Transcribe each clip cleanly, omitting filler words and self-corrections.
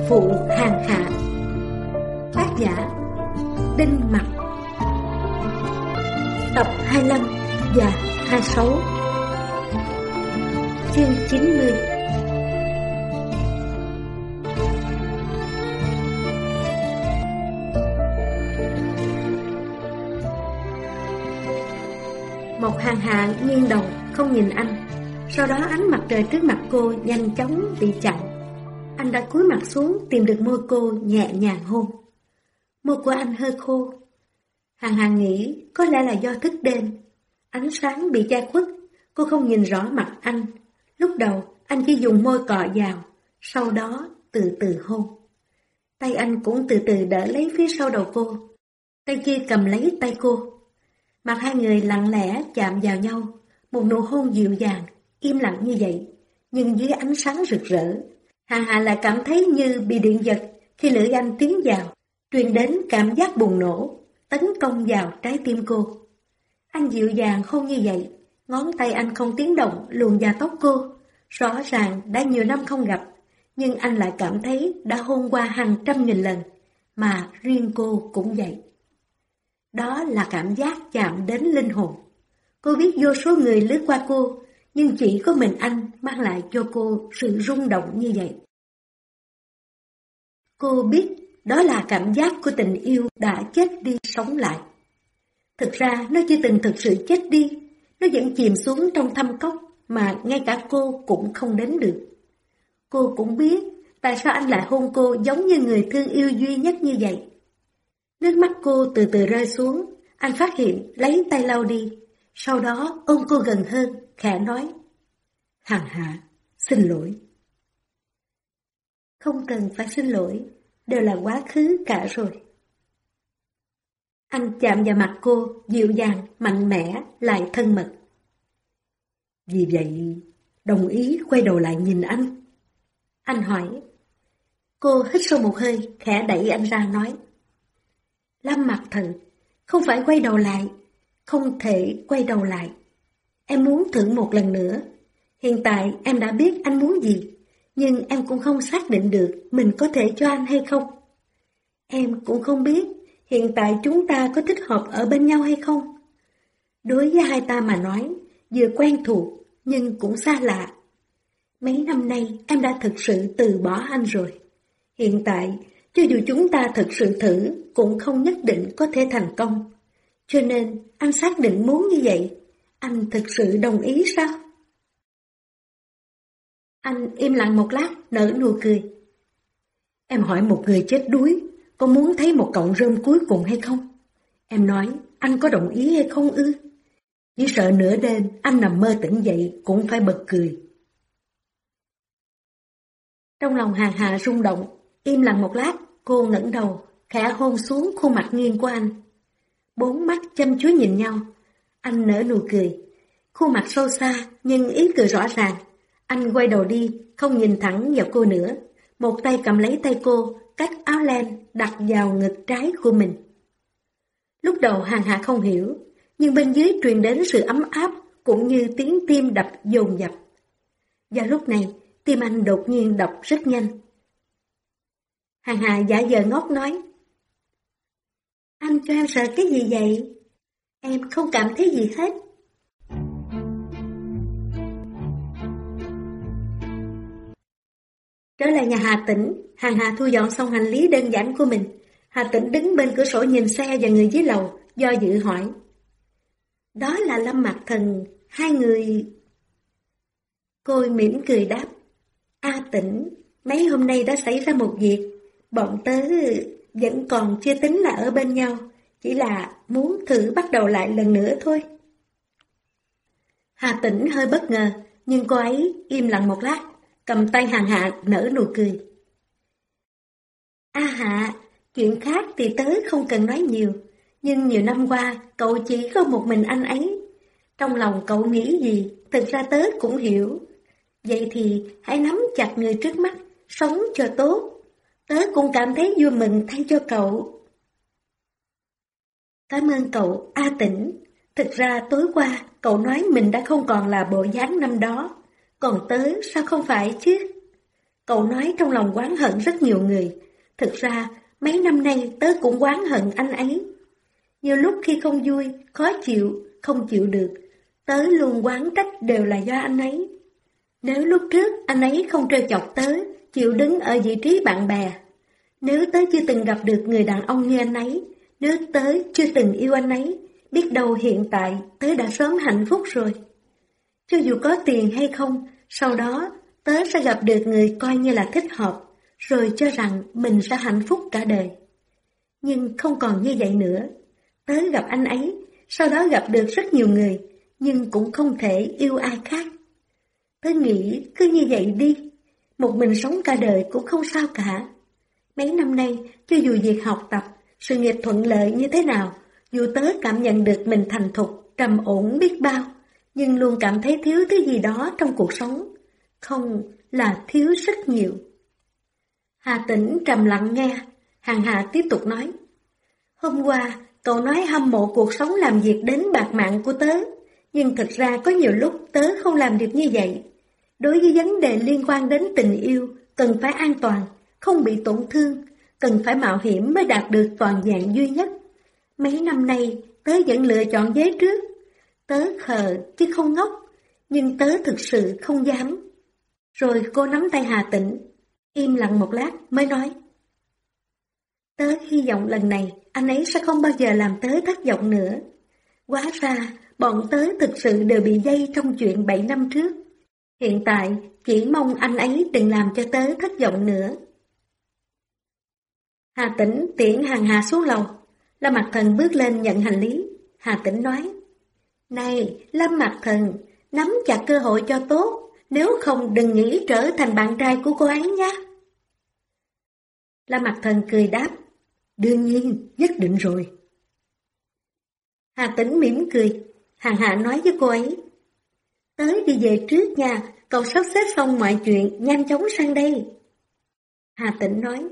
Phụ hàng hạ. Tác giả Đinh Mặc. Tập 25 và 26. Chương 90. Một hàng hạ nghiêng đầu không nhìn anh. Sau đó ánh mặt trời trước mặt cô nhanh chóng bị chặn. Anh đã cúi mặt xuống tìm được môi cô nhẹ nhàng hôn. Môi của anh hơi khô. Hàng Hàng nghĩ có lẽ là do thức đêm. Ánh sáng bị che khuất, cô không nhìn rõ mặt anh. Lúc đầu anh chỉ dùng môi cọ vào, sau đó từ từ hôn. Tay anh cũng từ từ đỡ lấy phía sau đầu cô. Tay kia cầm lấy tay cô. Mặt hai người lặng lẽ chạm vào nhau. Một nụ hôn dịu dàng, im lặng như vậy, nhưng dưới ánh sáng rực rỡ. Hàng Hạ lại cảm thấy như bị điện giật khi lưỡi anh tiến vào, truyền đến cảm giác bùng nổ, tấn công vào trái tim cô. Anh dịu dàng hôn như vậy, ngón tay anh không tiếng động luồn vào tóc cô. Rõ ràng đã nhiều năm không gặp, nhưng anh lại cảm thấy đã hôn qua hàng trăm nghìn lần, mà riêng cô cũng vậy. Đó là cảm giác chạm đến linh hồn. Cô biết vô số người lướt qua cô, nhưng chỉ có mình anh mang lại cho cô sự rung động như vậy. Cô biết đó là cảm giác của tình yêu đã chết đi sống lại. Thực ra nó chưa từng thực sự chết đi, nó vẫn chìm xuống trong thâm cốc mà ngay cả cô cũng không đến được. Cô cũng biết tại sao anh lại hôn cô giống như người thương yêu duy nhất như vậy. Nước mắt cô từ từ rơi xuống, anh phát hiện lấy tay lau đi. Sau đó ôm cô gần hơn, khẽ nói: Hàng Hạ, xin lỗi. Không cần phải xin lỗi, đều là quá khứ cả rồi. Anh chạm vào mặt cô, dịu dàng, mạnh mẽ, lại thân mật. Vì vậy, đồng ý quay đầu lại nhìn anh. Anh hỏi. Cô hít sâu một hơi, khẽ đẩy anh ra nói: Lâm Mặc Thần, không phải quay đầu lại, không thể quay đầu lại. Em muốn thử một lần nữa. Hiện tại em đã biết anh muốn gì, nhưng em cũng không xác định được mình có thể cho anh hay không. Em cũng không biết hiện tại chúng ta có thích hợp ở bên nhau hay không. Đối với hai ta mà nói, vừa quen thuộc nhưng cũng xa lạ. Mấy năm nay em đã thực sự từ bỏ anh rồi. Hiện tại, cho dù chúng ta thực sự thử, cũng không nhất định có thể thành công. Cho nên, anh xác định muốn như vậy. Anh thực sự đồng ý sao? Anh im lặng một lát, nở nụ cười. Em hỏi một người chết đuối, có muốn thấy một cọng rơm cuối cùng hay không? Em nói, anh có đồng ý hay không ư? Chỉ sợ nửa đêm, anh nằm mơ tỉnh dậy cũng phải bật cười. Trong lòng Hàng Hạ rung động, im lặng một lát, cô ngẩng đầu, khẽ hôn xuống khuôn mặt nghiêng của anh. Bốn mắt chăm chú nhìn nhau, anh nở nụ cười. Khuôn mặt sâu xa, nhưng ý cười rõ ràng. Anh quay đầu đi, không nhìn thẳng vào cô nữa. Một tay cầm lấy tay cô, cắt áo len, đặt vào ngực trái của mình. Lúc đầu Hàng Hạ không hiểu, nhưng bên dưới truyền đến sự ấm áp, cũng như tiếng tim đập dồn dập. Và lúc này, tim anh đột nhiên đập rất nhanh. Hàng Hạ giả vờ ngốc nói: Anh cho em sợ cái gì vậy? Em không cảm thấy gì hết. Trở lại nhà Hà Tĩnh, Hàng Hạ thu dọn xong hành lý đơn giản của mình. Hà Tĩnh đứng bên cửa sổ nhìn xe và người dưới lầu, do dự hỏi: Đó là Lâm Mặc Thần, hai người... Cô mỉm cười đáp: A Tĩnh, mấy hôm nay đã xảy ra một việc. Bọn tớ vẫn còn chưa tính là ở bên nhau, chỉ là muốn thử bắt đầu lại lần nữa thôi. Hà Tĩnh hơi bất ngờ, nhưng cô ấy im lặng một lát, cầm tay Hàng Hạ nở nụ cười. A Hạ, chuyện khác thì tớ không cần nói nhiều, nhưng nhiều năm qua cậu chỉ có một mình anh ấy. Trong lòng cậu nghĩ gì, thực ra tớ cũng hiểu. Vậy thì hãy nắm chặt người trước mắt, sống cho tốt. Tớ cũng cảm thấy vui mừng thay cho cậu. Cảm ơn cậu, A Tĩnh. Thực ra tối qua cậu nói mình đã không còn là bộ dáng năm đó. Còn tớ sao không phải chứ? Cậu nói trong lòng oán hận rất nhiều người. Thực ra, mấy năm nay tớ cũng oán hận anh ấy. Nhiều lúc khi không vui, khó chịu, không chịu được, tớ luôn oán trách đều là do anh ấy. Nếu lúc trước anh ấy không trêu chọc tớ, chịu đứng ở vị trí bạn bè, nếu tớ chưa từng gặp được người đàn ông như anh ấy, nếu tớ chưa từng yêu anh ấy, biết đâu hiện tại tớ đã sớm hạnh phúc rồi. Cho dù có tiền hay không, sau đó tớ sẽ gặp được người coi như là thích hợp, rồi cho rằng mình sẽ hạnh phúc cả đời. Nhưng không còn như vậy nữa. Tớ gặp anh ấy, sau đó gặp được rất nhiều người, nhưng cũng không thể yêu ai khác. Tớ nghĩ cứ như vậy đi, một mình sống cả đời cũng không sao cả. Mấy năm nay, cho dù việc học tập, sự nghiệp thuận lợi như thế nào, dù tớ cảm nhận được mình thành thục, trầm ổn biết bao, nhưng luôn cảm thấy thiếu thứ gì đó trong cuộc sống. Không, là thiếu rất nhiều. Hà Tĩnh trầm lặng nghe, Hàng Hà tiếp tục nói. Hôm qua, cậu nói hâm mộ cuộc sống làm việc đến bạc mạng của tớ, nhưng thực ra có nhiều lúc tớ không làm được như vậy. Đối với vấn đề liên quan đến tình yêu, cần phải an toàn, không bị tổn thương, cần phải mạo hiểm mới đạt được toàn vẹn duy nhất. Mấy năm nay, tớ vẫn lựa chọn giới trước. Tớ khờ chứ không ngốc, nhưng tớ thực sự không dám. Rồi cô nắm tay Hà Tĩnh, im lặng một lát mới nói. Tớ hy vọng lần này anh ấy sẽ không bao giờ làm tớ thất vọng nữa. Hóa ra, bọn tớ thực sự đều bị dây trong chuyện 7 năm trước. Hiện tại, chỉ mong anh ấy đừng làm cho tớ thất vọng nữa. Hà Tĩnh tiễn Hàng Hà xuống lầu. Lâm Mặc Thần bước lên nhận hành lý. Hà Tĩnh nói, này, Lâm Mặc Thần, nắm chặt cơ hội cho tốt, nếu không đừng nghĩ trở thành bạn trai của cô ấy nhé. Lâm Mặc Thần cười đáp, đương nhiên, nhất định rồi. Hà Tĩnh mỉm cười, Hàng Hà nói với cô ấy, tới đi về trước nha, cậu sắp xếp xong mọi chuyện, nhanh chóng sang đây. Hà Tĩnh nói,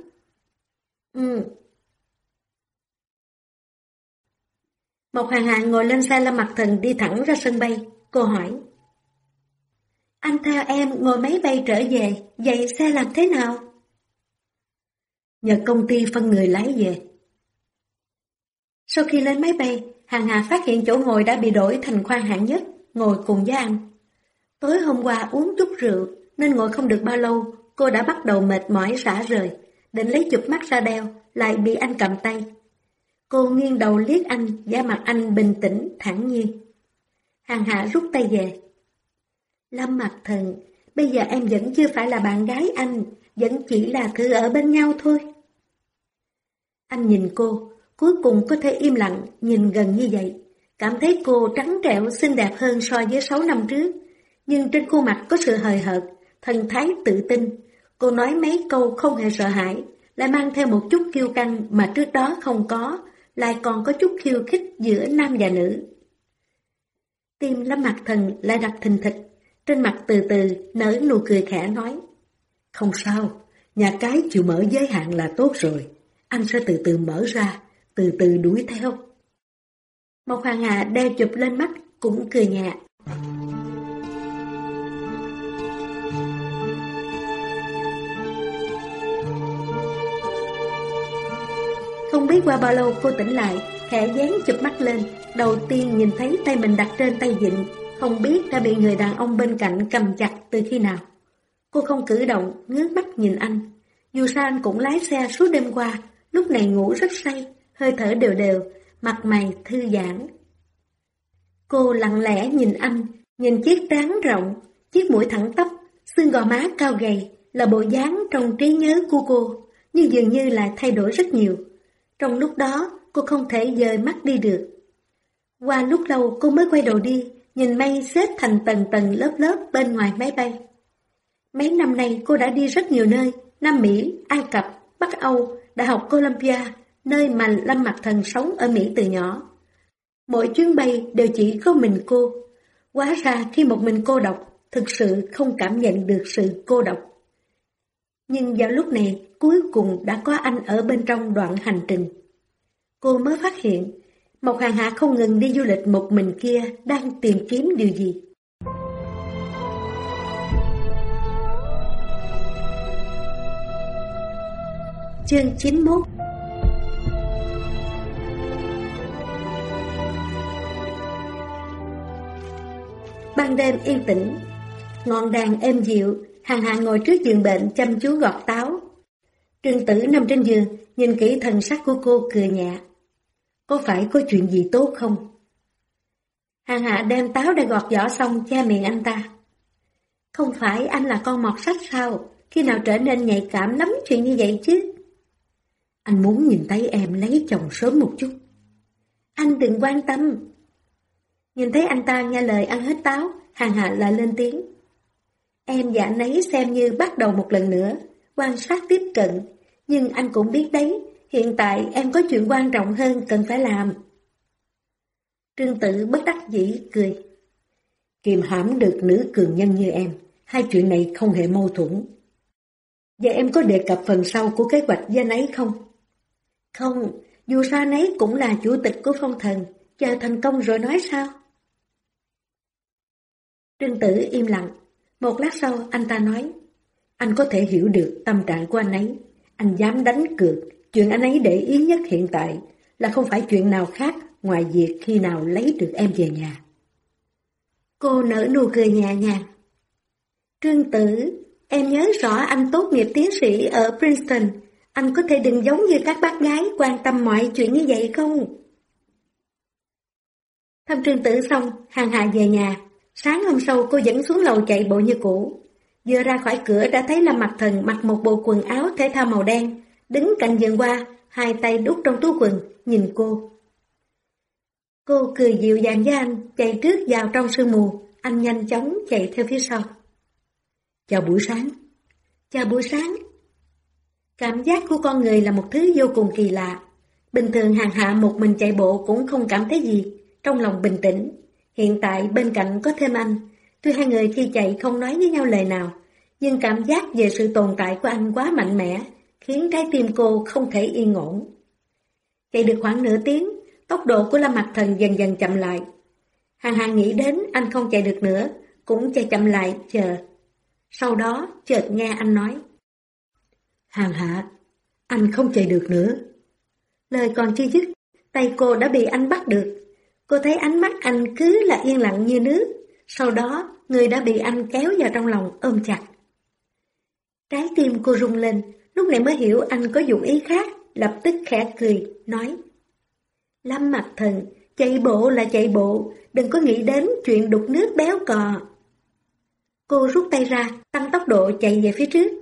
Một Hàng Hà ngồi lên xe Lâm Mặc Thần đi thẳng ra sân bay. Cô hỏi, anh theo em ngồi máy bay trở về, vậy xe làm thế nào? Nhờ công ty phân người lái về. Sau khi lên máy bay, Hàng Hà phát hiện chỗ ngồi đã bị đổi thành khoang hạng nhất, ngồi cùng với anh. Tối hôm qua uống chút rượu, nên ngồi không được bao lâu, cô đã bắt đầu mệt mỏi rã rời, định lấy chụp mắt ra đeo, lại bị anh cầm tay. Cô nghiêng đầu liếc anh, vẻ mặt anh bình tĩnh, thản nhiên. Hàng Hà rút tay về. Lâm Mặc Thần, bây giờ em vẫn chưa phải là bạn gái anh, vẫn chỉ là thử ở bên nhau thôi. Anh nhìn cô, cuối cùng có thể im lặng, nhìn gần như vậy. Cảm thấy cô trắng trẻo, xinh đẹp hơn so với 6 năm trước. Nhưng trên khuôn mặt có sự hời hợt, thần thái tự tin. Cô nói mấy câu không hề sợ hãi, lại mang theo một chút kiêu căng mà trước đó không có, lại còn có chút khiêu khích giữa nam và nữ. Tim Lâm Mặc Thần lại đập thình thịch, trên mặt từ từ nở nụ cười khẽ nói, không sao, nhà cái chịu mở giới hạn là tốt rồi, anh sẽ từ từ mở ra, từ từ đuổi theo. Một Hàng Hà đeo chụp lên mắt, cũng cười nhẹ. Không biết qua bao lâu cô tỉnh lại, khẽ dán chụp mắt lên, đầu tiên nhìn thấy tay mình đặt trên tay vịn, không biết đã bị người đàn ông bên cạnh cầm chặt từ khi nào. Cô không cử động, ngước mắt nhìn anh. Dù sao anh cũng lái xe suốt đêm qua, lúc này ngủ rất say, hơi thở đều đều, mặt mày thư giãn. Cô lặng lẽ nhìn anh, nhìn chiếc trán rộng, chiếc mũi thẳng tắp, xương gò má cao gầy, là bộ dáng trong trí nhớ của cô, nhưng dường như lại thay đổi rất nhiều. Trong lúc đó, cô không thể dời mắt đi được. Qua lúc lâu cô mới quay đầu đi, nhìn mây xếp thành tầng tầng lớp lớp bên ngoài máy bay. Mấy năm nay cô đã đi rất nhiều nơi, Nam Mỹ, Ai Cập, Bắc Âu, Đại học Columbia, nơi mà Lâm Mặc Thần sống ở Mỹ từ nhỏ. Mỗi chuyến bay đều chỉ có mình cô. Hóa ra khi một mình cô độc, thực sự không cảm nhận được sự cô độc. Nhưng vào lúc này, cuối cùng đã có anh ở bên trong đoạn hành trình. Cô mới phát hiện, một Hàng Hạ không ngừng đi du lịch một mình kia đang tìm kiếm điều gì. Chương 91. Ban đêm yên tĩnh, ngọn đèn êm dịu, Hằng Hạ ngồi trước giường bệnh chăm chú gọt táo. Trương Tử nằm trên giường, nhìn kỹ thần sắc của cô cười nhẹ. Có phải có chuyện gì tốt không? Hằng Hạ đem táo đã gọt vỏ xong che miệng anh ta. Không phải anh là con mọt sách sao? Khi nào trở nên nhạy cảm lắm chuyện như vậy chứ? Anh muốn nhìn thấy em lấy chồng sớm một chút. Anh đừng quan tâm. Nhìn thấy anh ta nghe lời ăn hết táo, Hằng Hạ lại lên tiếng. Em và anh ấy xem như bắt đầu một lần nữa, quan sát tiếp cận. Nhưng anh cũng biết đấy, hiện tại em có chuyện quan trọng hơn cần phải làm. Trương Tử bất đắc dĩ cười. Kiềm hãm được nữ cường nhân như em, hai chuyện này không hề mâu thuẫn. Vậy em có đề cập phần sau của kế hoạch với anh ấy không? Không, dù sao anh ấy cũng là chủ tịch của Phong Thần, chờ thành công rồi nói sao? Trương Tử im lặng, một lát sau anh ta nói, anh có thể hiểu được tâm trạng của anh ấy, anh dám đánh cược, chuyện anh ấy để ý nhất hiện tại là không phải chuyện nào khác ngoài việc khi nào lấy được em về nhà. Cô nở nụ cười nhẹ nhàng. Trương Tử, em nhớ rõ anh tốt nghiệp tiến sĩ ở Princeton, anh có thể đừng giống như các bác gái quan tâm mọi chuyện như vậy không? Thăm Trương Tử xong, Hằng Hạ về nhà. Sáng hôm sau cô dẫn xuống lầu chạy bộ như cũ. Vừa ra khỏi cửa đã thấy Lâm Mặc Thần mặc một bộ quần áo thể thao màu đen, đứng cạnh giường hoa, hai tay đút trong túi quần, nhìn cô. Cô cười dịu dàng với anh, chạy trước vào trong sương mù, anh nhanh chóng chạy theo phía sau. Chào buổi sáng. Chào buổi sáng. Cảm giác của con người là một thứ vô cùng kỳ lạ. Bình thường Hằng Hạ một mình chạy bộ cũng không cảm thấy gì, trong lòng bình tĩnh. Hiện tại bên cạnh có thêm anh, tuy hai người khi chạy không nói với nhau lời nào, nhưng cảm giác về sự tồn tại của anh quá mạnh mẽ, khiến trái tim cô không thể yên ổn. Chạy được khoảng nửa tiếng, tốc độ của Lâm Mặc Thần dần dần chậm lại. Hằng Hạ nghĩ đến anh không chạy được nữa, cũng chạy chậm lại chờ. Sau đó chợt nghe anh nói. Hằng Hạ, anh không chạy được nữa. Lời còn chưa dứt, tay cô đã bị anh bắt được. Cô thấy ánh mắt anh cứ là yên lặng như nước, sau đó người đã bị anh kéo vào trong lòng ôm chặt. Trái tim cô rung lên, lúc này mới hiểu anh có dụng ý khác, lập tức khẽ cười, nói. Lâm Mặc Thần, chạy bộ là chạy bộ, đừng có nghĩ đến chuyện đục nước béo cò. Cô rút tay ra, tăng tốc độ chạy về phía trước.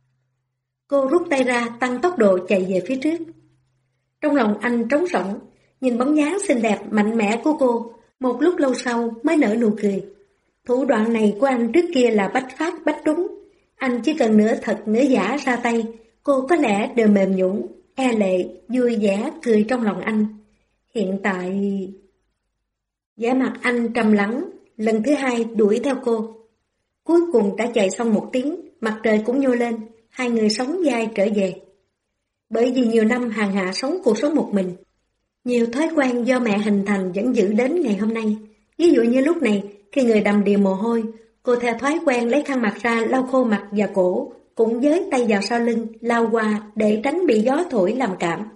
Trong lòng anh trống rỗng, nhìn bóng dáng xinh đẹp mạnh mẽ của cô, một lúc lâu sau mới nở nụ cười. Thủ đoạn này của anh trước kia là bách phát bách trúng, anh chỉ cần nửa thật nửa giả ra tay, cô có lẽ đều mềm nhũn, e lệ, vui vẻ cười trong lòng anh. Hiện tại... vẻ mặt anh trầm lắng, lần thứ hai đuổi theo cô. Cuối cùng đã chạy xong một tiếng, mặt trời cũng nhô lên, hai người sóng vai trở về. Bởi vì nhiều năm Hằng Hạ sống cuộc sống một mình, nhiều thói quen do mẹ hình thành vẫn giữ đến ngày hôm nay. Ví dụ như lúc này, khi người đầm đìa mồ hôi, cô theo thói quen lấy khăn mặt ra lau khô mặt và cổ, cũng với tay vào sau lưng, lau qua để tránh bị gió thổi làm cảm.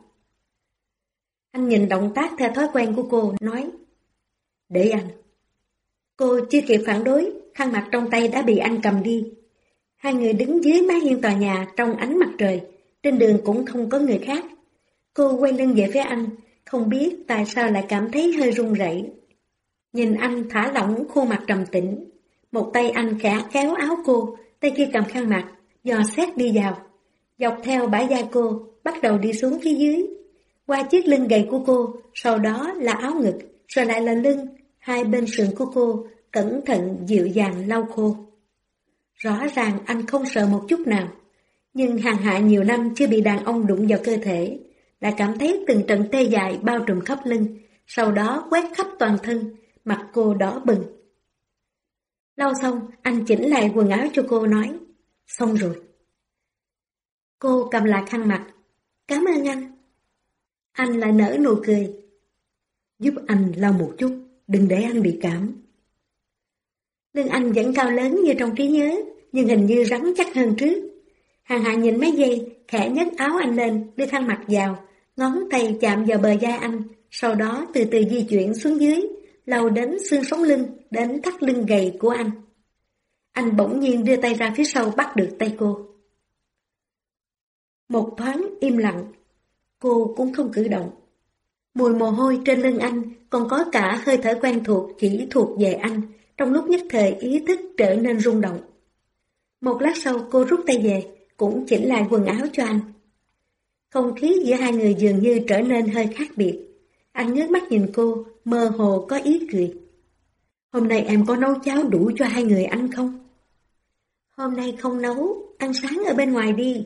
Anh nhìn động tác theo thói quen của cô, nói. Để anh. Cô chưa kịp phản đối, khăn mặt trong tay đã bị anh cầm đi. Hai người đứng dưới mái hiên tòa nhà trong ánh mặt trời, trên đường cũng không có người khác. Cô quay lưng về phía anh, không biết tại sao lại cảm thấy hơi run rẩy. Nhìn anh thả lỏng khuôn mặt trầm tĩnh, một tay anh khẽ kéo áo cô, tay kia cầm khăn mặt, dò xét đi vào, dọc theo bả vai cô, bắt đầu đi xuống phía dưới, qua chiếc lưng gầy của cô, sau đó là áo ngực, rồi lại là lưng, hai bên sườn của cô, cẩn thận dịu dàng lau khô. Rõ ràng anh không sợ một chút nào, nhưng Hằng Hạ nhiều năm chưa bị đàn ông đụng vào cơ thể, lại cảm thấy từng trận tê dại bao trùm khắp lưng, sau đó quét khắp toàn thân, mặt cô đỏ bừng. Lau xong, anh chỉnh lại quần áo cho cô nói, xong rồi. Cô cầm lại khăn mặt, cảm ơn anh. Anh lại nở nụ cười. Giúp anh lau một chút, đừng để anh bị cảm. Lưng anh vẫn cao lớn như trong trí nhớ, nhưng hình như rắn chắc hơn trước. Hằng Hạ nhìn mấy giây, khẽ nhấc áo anh lên, đưa khăn mặt vào, ngón tay chạm vào bờ vai anh, sau đó từ từ di chuyển xuống dưới, lâu đến xương sống lưng, đến thắt lưng gầy của anh. Anh bỗng nhiên đưa tay ra phía sau bắt được tay cô. Một thoáng im lặng, cô cũng không cử động. Mùi mồ hôi trên lưng anh, còn có cả hơi thở quen thuộc chỉ thuộc về anh, trong lúc nhất thời ý thức trở nên rung động. Một lát sau cô rút tay về, cũng chỉnh lại quần áo cho anh. Không khí giữa hai người dường như trở nên hơi khác biệt. Anh ngước mắt nhìn cô, mơ hồ có ý cười. Hôm nay em có nấu cháo đủ cho hai người ăn không? Hôm nay không nấu, ăn sáng ở bên ngoài đi.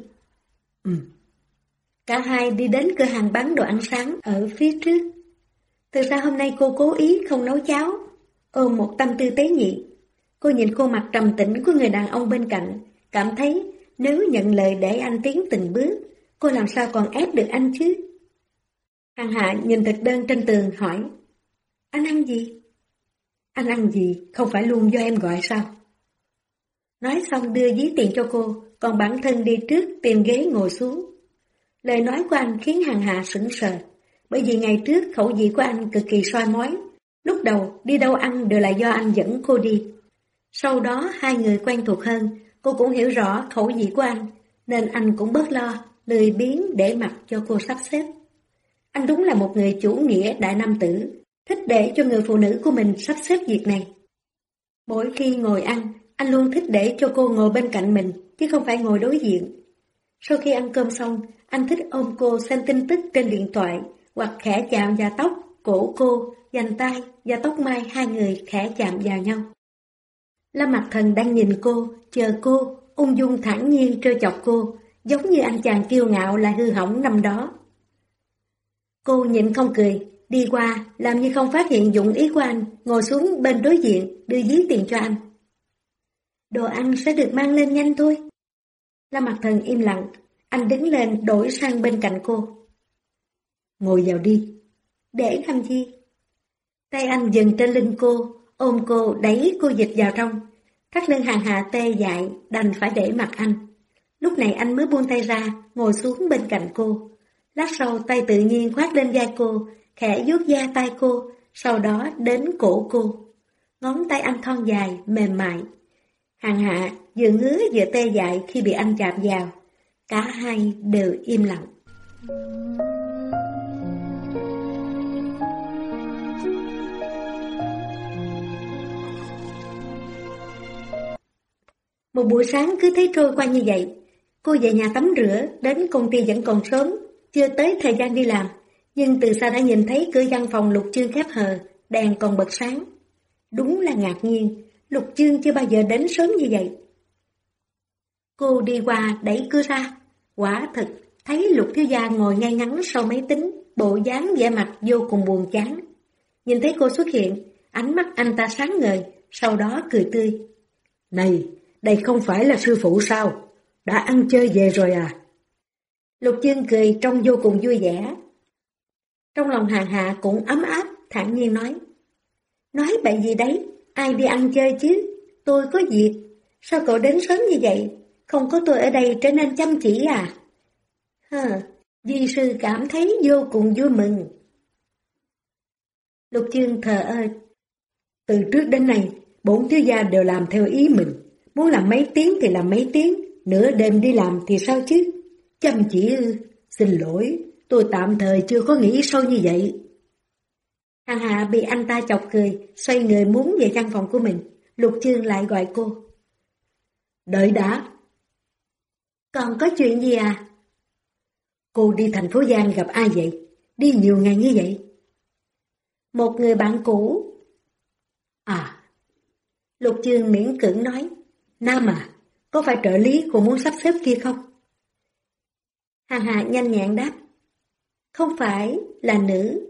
Cả hai đi đến cửa hàng bán đồ ăn sáng ở phía trước. Thực ra hôm nay cô cố ý không nấu cháo, ôm một tâm tư tế nhị. Cô nhìn khuôn mặt trầm tĩnh của người đàn ông bên cạnh, cảm thấy nếu nhận lời để anh tiến từng bước, cô làm sao còn ép được anh chứ? Hàng Hạ nhìn thực đơn trên tường hỏi, anh ăn gì? Anh ăn gì, không phải luôn do em gọi sao? Nói xong đưa ví tiền cho cô, còn bản thân đi trước tìm ghế ngồi xuống. Lời nói của anh khiến Hàng Hạ sững sờ, bởi vì ngày trước khẩu vị của anh cực kỳ soi mói. Lúc đầu đi đâu ăn đều là do anh dẫn cô đi. Sau đó hai người quen thuộc hơn, cô cũng hiểu rõ khẩu vị của anh, nên anh cũng bớt lo, lười biếng để mặc cho cô sắp xếp. Anh đúng là một người chủ nghĩa đại nam tử, thích để cho người phụ nữ của mình sắp xếp việc này. Mỗi khi ngồi ăn, anh luôn thích để cho cô ngồi bên cạnh mình, chứ không phải ngồi đối diện. Sau khi ăn cơm xong, anh thích ôm cô xem tin tức trên điện thoại, hoặc khẽ chạm vào tóc, cổ cô, vành tai và tóc mai hai người khẽ chạm vào nhau. Lâm Mặc Thần đang nhìn cô, chờ cô, ung dung thản nhiên trêu chọc cô, giống như anh chàng kiêu ngạo lại hư hỏng năm đó. Cô nhịn không cười, đi qua, làm như không phát hiện dụng ý của anh, ngồi xuống bên đối diện, đưa ví tiền cho anh. Đồ ăn sẽ được mang lên nhanh thôi. Lâm Mặc Thần im lặng, anh đứng lên đổi sang bên cạnh cô. Ngồi vào đi. Để làm gì? Tay anh dừng trên lưng cô, ôm cô đẩy cô dịch vào trong. Thắt lưng Hàng Hạ tê dại, đành phải để mặc anh. Lúc này anh mới buông tay ra, ngồi xuống bên cạnh cô. Lát sau tay tự nhiên khoác lên vai cô, khẽ vuốt da tay cô, sau đó đến cổ cô. Ngón tay anh thon dài, mềm mại. Hàng Hạ vừa ngứa vừa tê dại khi bị anh chạm vào. Cả hai đều im lặng. Một buổi sáng cứ thế trôi qua như vậy. Cô về nhà tắm rửa, đến công ty vẫn còn sớm, chưa tới thời gian đi làm. Nhưng từ xa đã nhìn thấy cửa văn phòng Lục Chương khép hờ, đèn còn bật sáng. Đúng là ngạc nhiên, Lục Chương chưa bao giờ đến sớm như vậy. Cô đi qua đẩy cửa ra, quả thực thấy Lục thiếu gia ngồi ngay ngắn sau máy tính, bộ dáng vẻ mặt vô cùng buồn chán. Nhìn thấy cô xuất hiện, ánh mắt anh ta sáng ngời, sau đó cười tươi. Này, đây không phải là sư phụ sao? Đã ăn chơi về rồi à? Lục Chương cười trông vô cùng vui vẻ. Trong lòng Hàng Hạ cũng ấm áp, thản nhiên nói. Nói bậy gì đấy, ai đi ăn chơi chứ? Tôi có việc. Sao cậu đến sớm như vậy? Không có tôi ở đây trở nên chăm chỉ à? Di sư cảm thấy vô cùng vui mừng. Lục Chương thờ ơ. Từ trước đến nay, bổn thiếu gia đều làm theo ý mình. Muốn làm mấy tiếng thì làm mấy tiếng, nửa đêm đi làm thì sao chứ? Chăm chỉ ư? Xin lỗi, tôi tạm thời chưa có nghĩ sâu như vậy. Hàng Hạ bị anh ta chọc cười, xoay người muốn về căn phòng của mình. Lục Chương lại gọi cô. Đợi đã. Còn có chuyện gì à? Cô đi thành phố Giang gặp ai vậy? Đi nhiều ngày như vậy? Một người bạn cũ. À. Lục Chương miễn cưỡng nói. Nam à, có phải trợ lý cô muốn sắp xếp kia không? Hàng Hạ nhanh nhẹn đáp. Không phải, là nữ.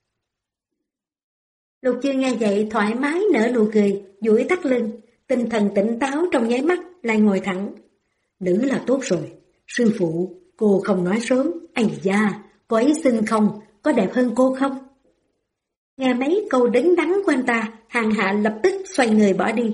Lục Chương nghe vậy thoải mái nở nụ cười, duỗi thắt lưng, tinh thần tỉnh táo trong nháy mắt lại ngồi thẳng. Nữ là tốt rồi, sư phụ, cô không nói sớm, ây da, cô ấy xinh không, có đẹp hơn cô không? Nghe mấy câu đứng đắn của anh ta, Hàng Hạ lập tức xoay người bỏ đi.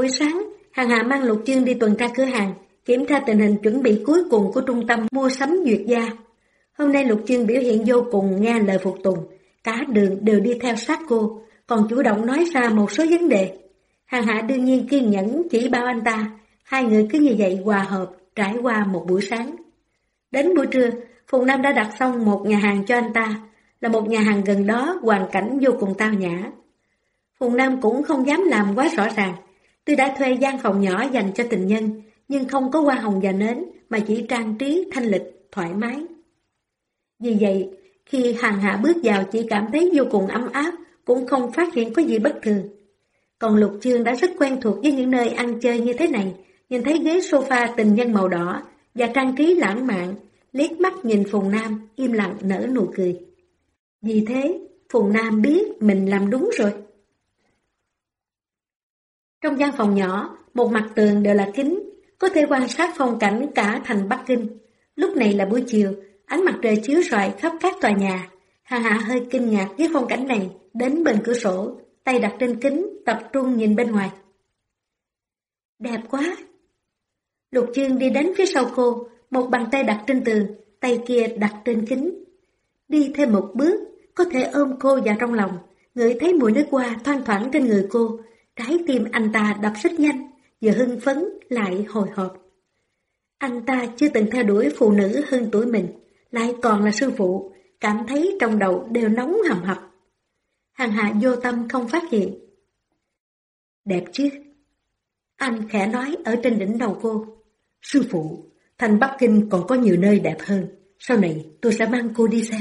buổi sáng, Hàng Hạ mang Lục Chương đi tuần tra cửa hàng, kiểm tra tình hình chuẩn bị cuối cùng của trung tâm mua sắm Duyệt Gia. Hôm nay Lục Chương biểu hiện vô cùng nghe lời phục tùng, cả đường đều đi theo sát cô, còn chủ động nói ra một số vấn đề. Hàng Hạ đương nhiên kiên nhẫn chỉ bảo anh ta, hai người cứ như vậy hòa hợp, trải qua một buổi sáng. Đến buổi trưa, Phùng Nam đã đặt xong một nhà hàng cho anh ta, là một nhà hàng gần đó, hoàn cảnh vô cùng tao nhã. Phùng Nam cũng không dám làm quá rõ ràng, tuy đã thuê gian phòng nhỏ dành cho tình nhân, nhưng không có hoa hồng và nến, mà chỉ trang trí thanh lịch, thoải mái. Vì vậy, khi Hàng Hạ bước vào chỉ cảm thấy vô cùng ấm áp, cũng không phát hiện có gì bất thường. Còn Lục Chương đã rất quen thuộc với những nơi ăn chơi như thế này, nhìn thấy ghế sofa tình nhân màu đỏ và trang trí lãng mạn, liếc mắt nhìn Phùng Nam, im lặng nở nụ cười. Vì thế, Phùng Nam biết mình làm đúng rồi. Trong gian phòng nhỏ, một mặt tường đều là kính, có thể quan sát phong cảnh cả thành Bắc Kinh. Lúc này là buổi chiều, ánh mặt trời chiếu rọi khắp các tòa nhà. Hàng Hạ hơi kinh ngạc với phong cảnh này, đến bên cửa sổ, tay đặt trên kính, tập trung nhìn bên ngoài. Đẹp quá! Lục Chương đi đến phía sau cô, một bàn tay đặt trên tường, tay kia đặt trên kính. Đi thêm một bước, có thể ôm cô vào trong lòng, ngửi thấy mùi nước hoa thoang thoảng trên người cô. Trái tim anh ta đập rất nhanh, vừa hưng phấn lại hồi hộp. Anh ta chưa từng theo đuổi phụ nữ hơn tuổi mình, lại còn là sư phụ, cảm thấy trong đầu đều nóng hầm hập. Hàng Hạ vô tâm không phát hiện. Đẹp chứ? Anh khẽ nói ở trên đỉnh đầu cô. Sư phụ, thành Bắc Kinh còn có nhiều nơi đẹp hơn, sau này tôi sẽ mang cô đi xem.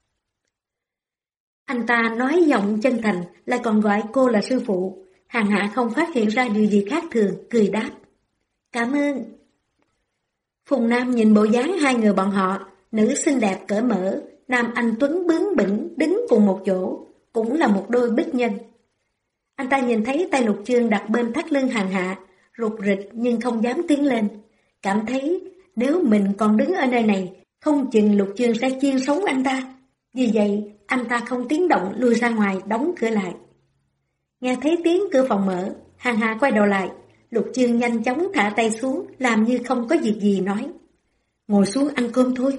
Anh ta nói giọng chân thành, lại còn gọi cô là sư phụ. Hàng Hạ không phát hiện ra điều gì khác thường, cười đáp. Cảm ơn. Phùng Nam nhìn bộ dáng hai người bọn họ, nữ xinh đẹp cởi mở, nam anh tuấn bướng bỉnh đứng cùng một chỗ, cũng là một đôi bích nhân. Anh ta nhìn thấy tay Lục Chương đặt bên thắt lưng Hàng Hạ, rụt rịch nhưng không dám tiến lên, cảm thấy nếu mình còn đứng ở nơi này, không chừng Lục Chương sẽ chiên sống anh ta. Vì vậy, anh ta không tiếng động lui ra ngoài đóng cửa lại. Nghe thấy tiếng cửa phòng mở, Hàng Hạ quay đầu lại, Lục Chương nhanh chóng thả tay xuống, làm như không có việc gì nói. Ngồi xuống ăn cơm thôi.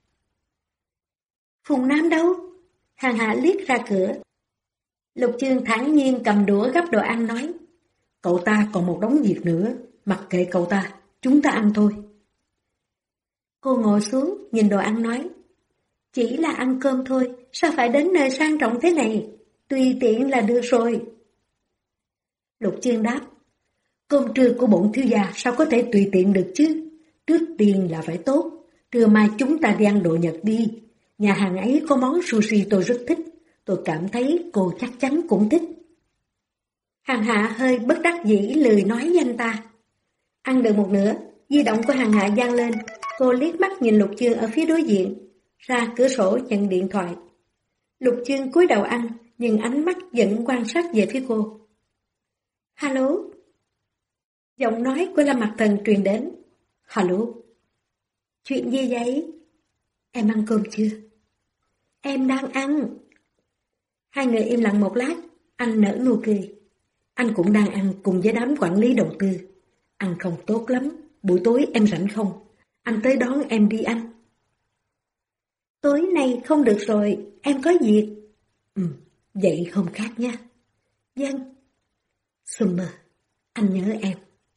Phùng Nam đâu? Hàng Hạ liếc ra cửa. Lục Chương thản nhiên cầm đũa gắp đồ ăn nói. Cậu ta còn một đống việc nữa, mặc kệ cậu ta, chúng ta ăn thôi. Cô ngồi xuống, nhìn đồ ăn nói. Chỉ là ăn cơm thôi, sao phải đến nơi sang trọng thế này? Tùy tiện là được rồi. Lục Chương đáp. Cơm trưa của bổn thiếu gia sao có thể tùy tiện được chứ? Trước tiên là phải tốt. Trưa mai chúng ta đi ăn đồ Nhật đi. Nhà hàng ấy có món sushi tôi rất thích. Tôi cảm thấy cô chắc chắn cũng thích. Hàng Hạ hơi bất đắc dĩ lười nói với anh ta. Ăn được một nửa, di động của Hàng Hạ vang lên. Cô liếc mắt nhìn Lục Chương ở phía đối diện, ra cửa sổ nhận điện thoại. Lục Chương cúi đầu ăn, nhưng ánh mắt vẫn quan sát về phía cô. Alo? Giọng nói của Lâm Mặc Thần truyền đến. Alo? Chuyện gì vậy? Em ăn cơm chưa? Em đang ăn. Hai người im lặng một lát, anh nở nụ cười. Anh cũng đang ăn cùng với đám quản lý đầu tư. Ăn không tốt lắm, buổi tối em rảnh không? Anh tới đón em đi ăn. Tối nay không được rồi, em có việc. Vậy hôm khác nha. Vâng. Summer, anh nhớ em.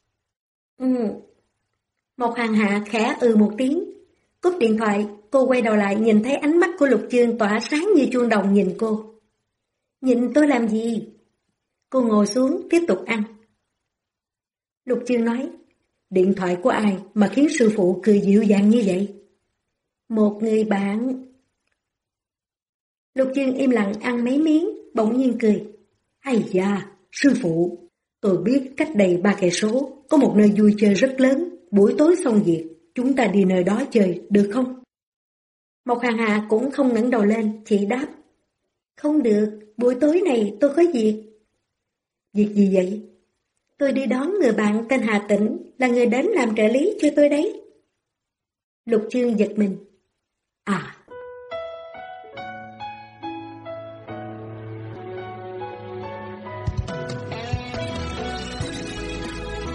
Một Hàng Hạ khẽ một tiếng. Cúp điện thoại, cô quay đầu lại nhìn thấy ánh mắt của Lục Chương tỏa sáng như chuông đồng nhìn cô. Nhìn tôi làm gì? Cô ngồi xuống tiếp tục ăn. Lục Chương nói, điện thoại của ai mà khiến sư phụ cười dịu dàng như vậy? Một người bạn. Lục Chương im lặng ăn mấy miếng, bỗng nhiên cười. Ây da, sư phụ, tôi biết cách đây 3 cây số có một nơi vui chơi rất lớn, buổi tối xong việc, chúng ta đi nơi đó chơi, được không? Một Hàng Hạ cũng không ngẩng đầu lên, chỉ đáp. Không được, buổi tối này tôi có việc. Việc gì vậy? Tôi đi đón người bạn tên Hà Tĩnh, là người đến làm trợ lý cho tôi đấy. Lục Chương giật mình. À.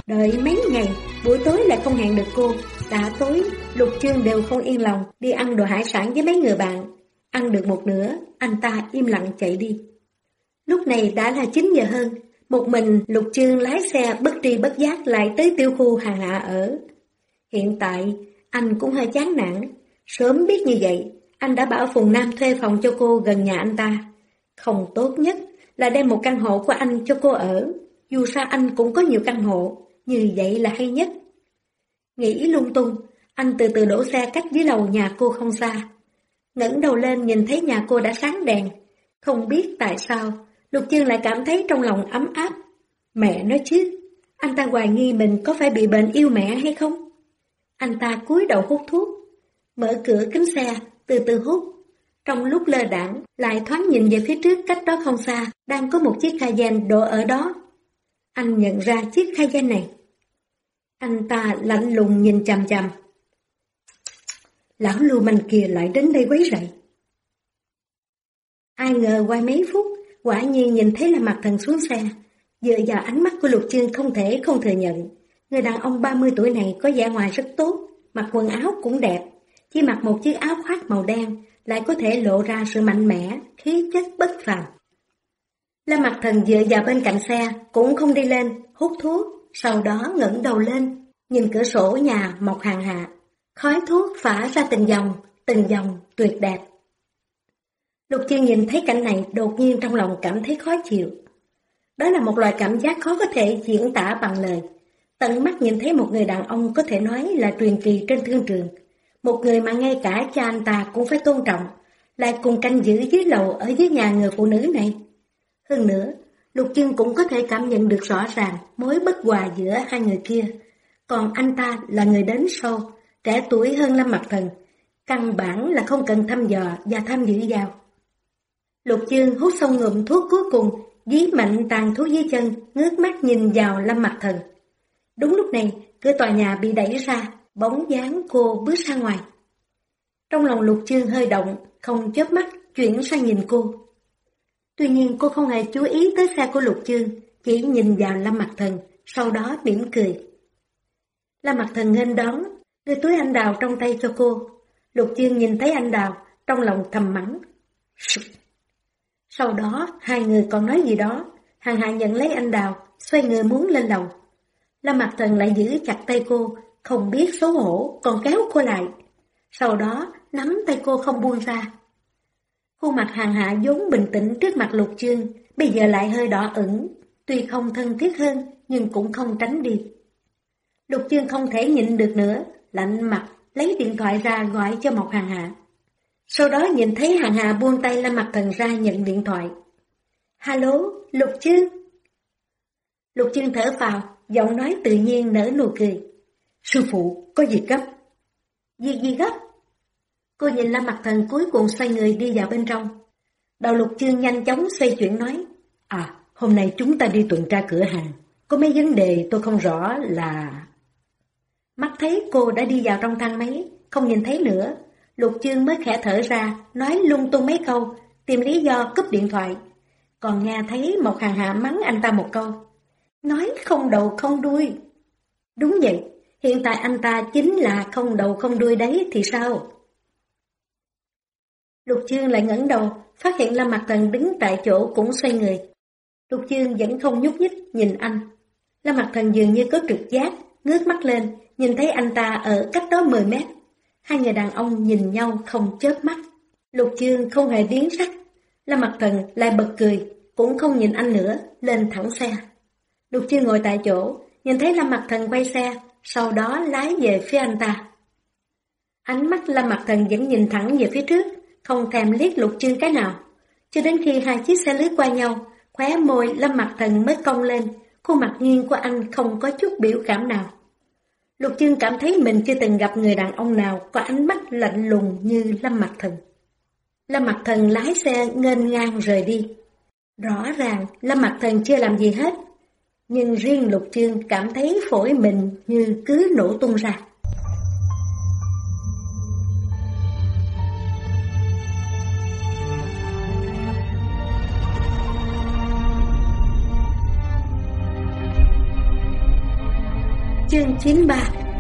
Đợi mấy ngày, buổi tối lại không hẹn được cô. Đã tối, Lục Chương đều không yên lòng, đi ăn đồ hải sản với mấy người bạn. Ăn được một nửa, anh ta im lặng chạy đi. Lúc này đã là 9 giờ hơn, một mình Lục Chương lái xe bất tri bất giác lại tới tiểu khu Hàng Hạ ở. Hiện tại, anh cũng hơi chán nản. Sớm biết như vậy, anh đã bảo Phùng Nam thuê phòng cho cô gần nhà anh ta. Không tốt nhất là đem một căn hộ của anh cho cô ở. Dù sao anh cũng có nhiều căn hộ, như vậy là hay nhất. Nghĩ lung tung, anh từ từ đổ xe cách dưới lầu nhà cô không xa. Ngẩng đầu lên nhìn thấy nhà cô đã sáng đèn. Không biết tại sao, Lục Chương lại cảm thấy trong lòng ấm áp. Mẹ nói chứ, anh ta hoài nghi mình có phải bị bệnh yêu mẹ hay không? Anh ta cúi đầu hút thuốc, mở cửa kính xe, từ từ hút. Trong lúc lơ đãng, lại thoáng nhìn về phía trước cách đó không xa, đang có một chiếc Cayenne đỗ ở đó. Anh nhận ra chiếc Cayenne này. Anh ta lạnh lùng nhìn chằm chằm. Lão lưu manh kia lại đến đây quấy rầy. Ai ngờ qua mấy phút, quả nhiên nhìn thấy Lâm Mặc Thần xuống xe. Dựa vào ánh mắt của Lục Chương không thể không thừa nhận. Người đàn ông 30 tuổi này có vẻ ngoài rất tốt, mặc quần áo cũng đẹp. Chỉ mặc một chiếc áo khoác màu đen, lại có thể lộ ra sự mạnh mẽ, khí chất bất phàm. Lâm Mặc Thần dựa vào bên cạnh xe, cũng không đi lên, hút thuốc, sau đó ngẩng đầu lên, nhìn cửa sổ nhà mọc hàng hạ. Khói thuốc phả ra từng dòng tuyệt đẹp. Lục Chương nhìn thấy cảnh này đột nhiên trong lòng cảm thấy khó chịu. Đó là một loại cảm giác khó có thể diễn tả bằng lời. Tận mắt nhìn thấy một người đàn ông có thể nói là truyền kỳ trên thương trường. Một người mà ngay cả cha anh ta cũng phải tôn trọng, lại cùng canh giữ dưới lầu ở dưới nhà người phụ nữ này. Hơn nữa, Lục Chương cũng có thể cảm nhận được rõ ràng mối bất hòa giữa hai người kia. Còn anh ta là người đến sau, trẻ tuổi hơn Lâm Mặc Thần, căn bản là không cần thăm dò và tham dự vào. Lục Chương hút xong ngụm thuốc cuối cùng, dí mạnh tàn thuốc dưới chân, ngước mắt nhìn vào Lâm Mặc Thần. Đúng lúc này, cửa tòa nhà bị đẩy ra, bóng dáng cô bước ra ngoài. Trong lòng Lục Chương hơi động, không chớp mắt, chuyển sang nhìn cô. Tuy nhiên cô không hề chú ý tới xe của Lục Chương, chỉ nhìn vào Lâm Mặc Thần, sau đó mỉm cười. Lâm Mặc Thần nghênh đón, đưa túi anh đào trong tay cho cô. Lục Chương nhìn thấy anh đào, trong lòng thầm mắng. Sau đó, hai người còn nói gì đó, Hàng Hạ nhận lấy anh đào, xoay người muốn lên lầu. Lâm Mặc Thần lại giữ chặt tay cô, không biết xấu hổ, còn kéo cô lại. Sau đó, nắm tay cô không buông ra. Khuôn mặt Hàng Hạ vốn bình tĩnh trước mặt Lục Chương, bây giờ lại hơi đỏ ửng, tuy không thân thiết hơn, nhưng cũng không tránh đi. Lục Chương không thể nhịn được nữa, lạnh mặt, lấy điện thoại ra gọi cho một Hàng Hạ. Sau đó nhìn thấy Hàng Hạ buông tay Lâm Mặc Thần ra nhận điện thoại. Alo, Lục Chương. Lục Chương thở phào, giọng nói tự nhiên nở nụ cười. Sư phụ, có gì gấp? Việc gì gấp? Cô nhìn Lâm Mặc Thần cuối cùng xoay người đi vào bên trong. Đầu Lục Chương nhanh chóng xoay chuyển nói. Hôm nay chúng ta đi tuần tra cửa hàng. Có mấy vấn đề tôi không rõ là... Mắt thấy cô đã đi vào trong thang máy, không nhìn thấy nữa. Lục Chương mới khẽ thở ra, nói lung tung mấy câu, tìm lý do cúp điện thoại. Còn nghe thấy một Hàng Hạ mắng anh ta một câu. Nói không đầu không đuôi. Đúng vậy, hiện tại anh ta chính là không đầu không đuôi đấy thì sao? Lục Chương lại ngẩng đầu, phát hiện Lâm Mặc Thần đứng tại chỗ cũng xoay người. Lục Chương vẫn không nhúc nhích nhìn anh. Lâm Mặc Thần dường như có trực giác, ngước mắt lên, nhìn thấy anh ta ở cách đó 10 mét. Hai người đàn ông nhìn nhau không chớp mắt. Lục Chương không hề biến sắc. Lâm Mặc Thần lại bật cười, cũng không nhìn anh nữa, lên thẳng xe. Lục Chương ngồi tại chỗ, nhìn thấy Lâm Mặc Thần quay xe, sau đó lái về phía anh ta. Ánh mắt Lâm Mặc Thần vẫn nhìn thẳng về phía trước, không thèm liếc Lục Chương cái nào. Cho đến khi hai chiếc xe lướt qua nhau, khóe môi Lâm Mặc Thần mới cong lên, khuôn mặt nghiêng của anh không có chút biểu cảm nào. Lục Chương cảm thấy mình chưa từng gặp người đàn ông nào có ánh mắt lạnh lùng như Lâm Mặc Thần. Lâm Mặc Thần lái xe nghênh ngang rời đi. Rõ ràng Lâm Mặc Thần chưa làm gì hết, nhưng riêng Lục Chương cảm thấy phổi mình như cứ nổ tung ra. Chương 93.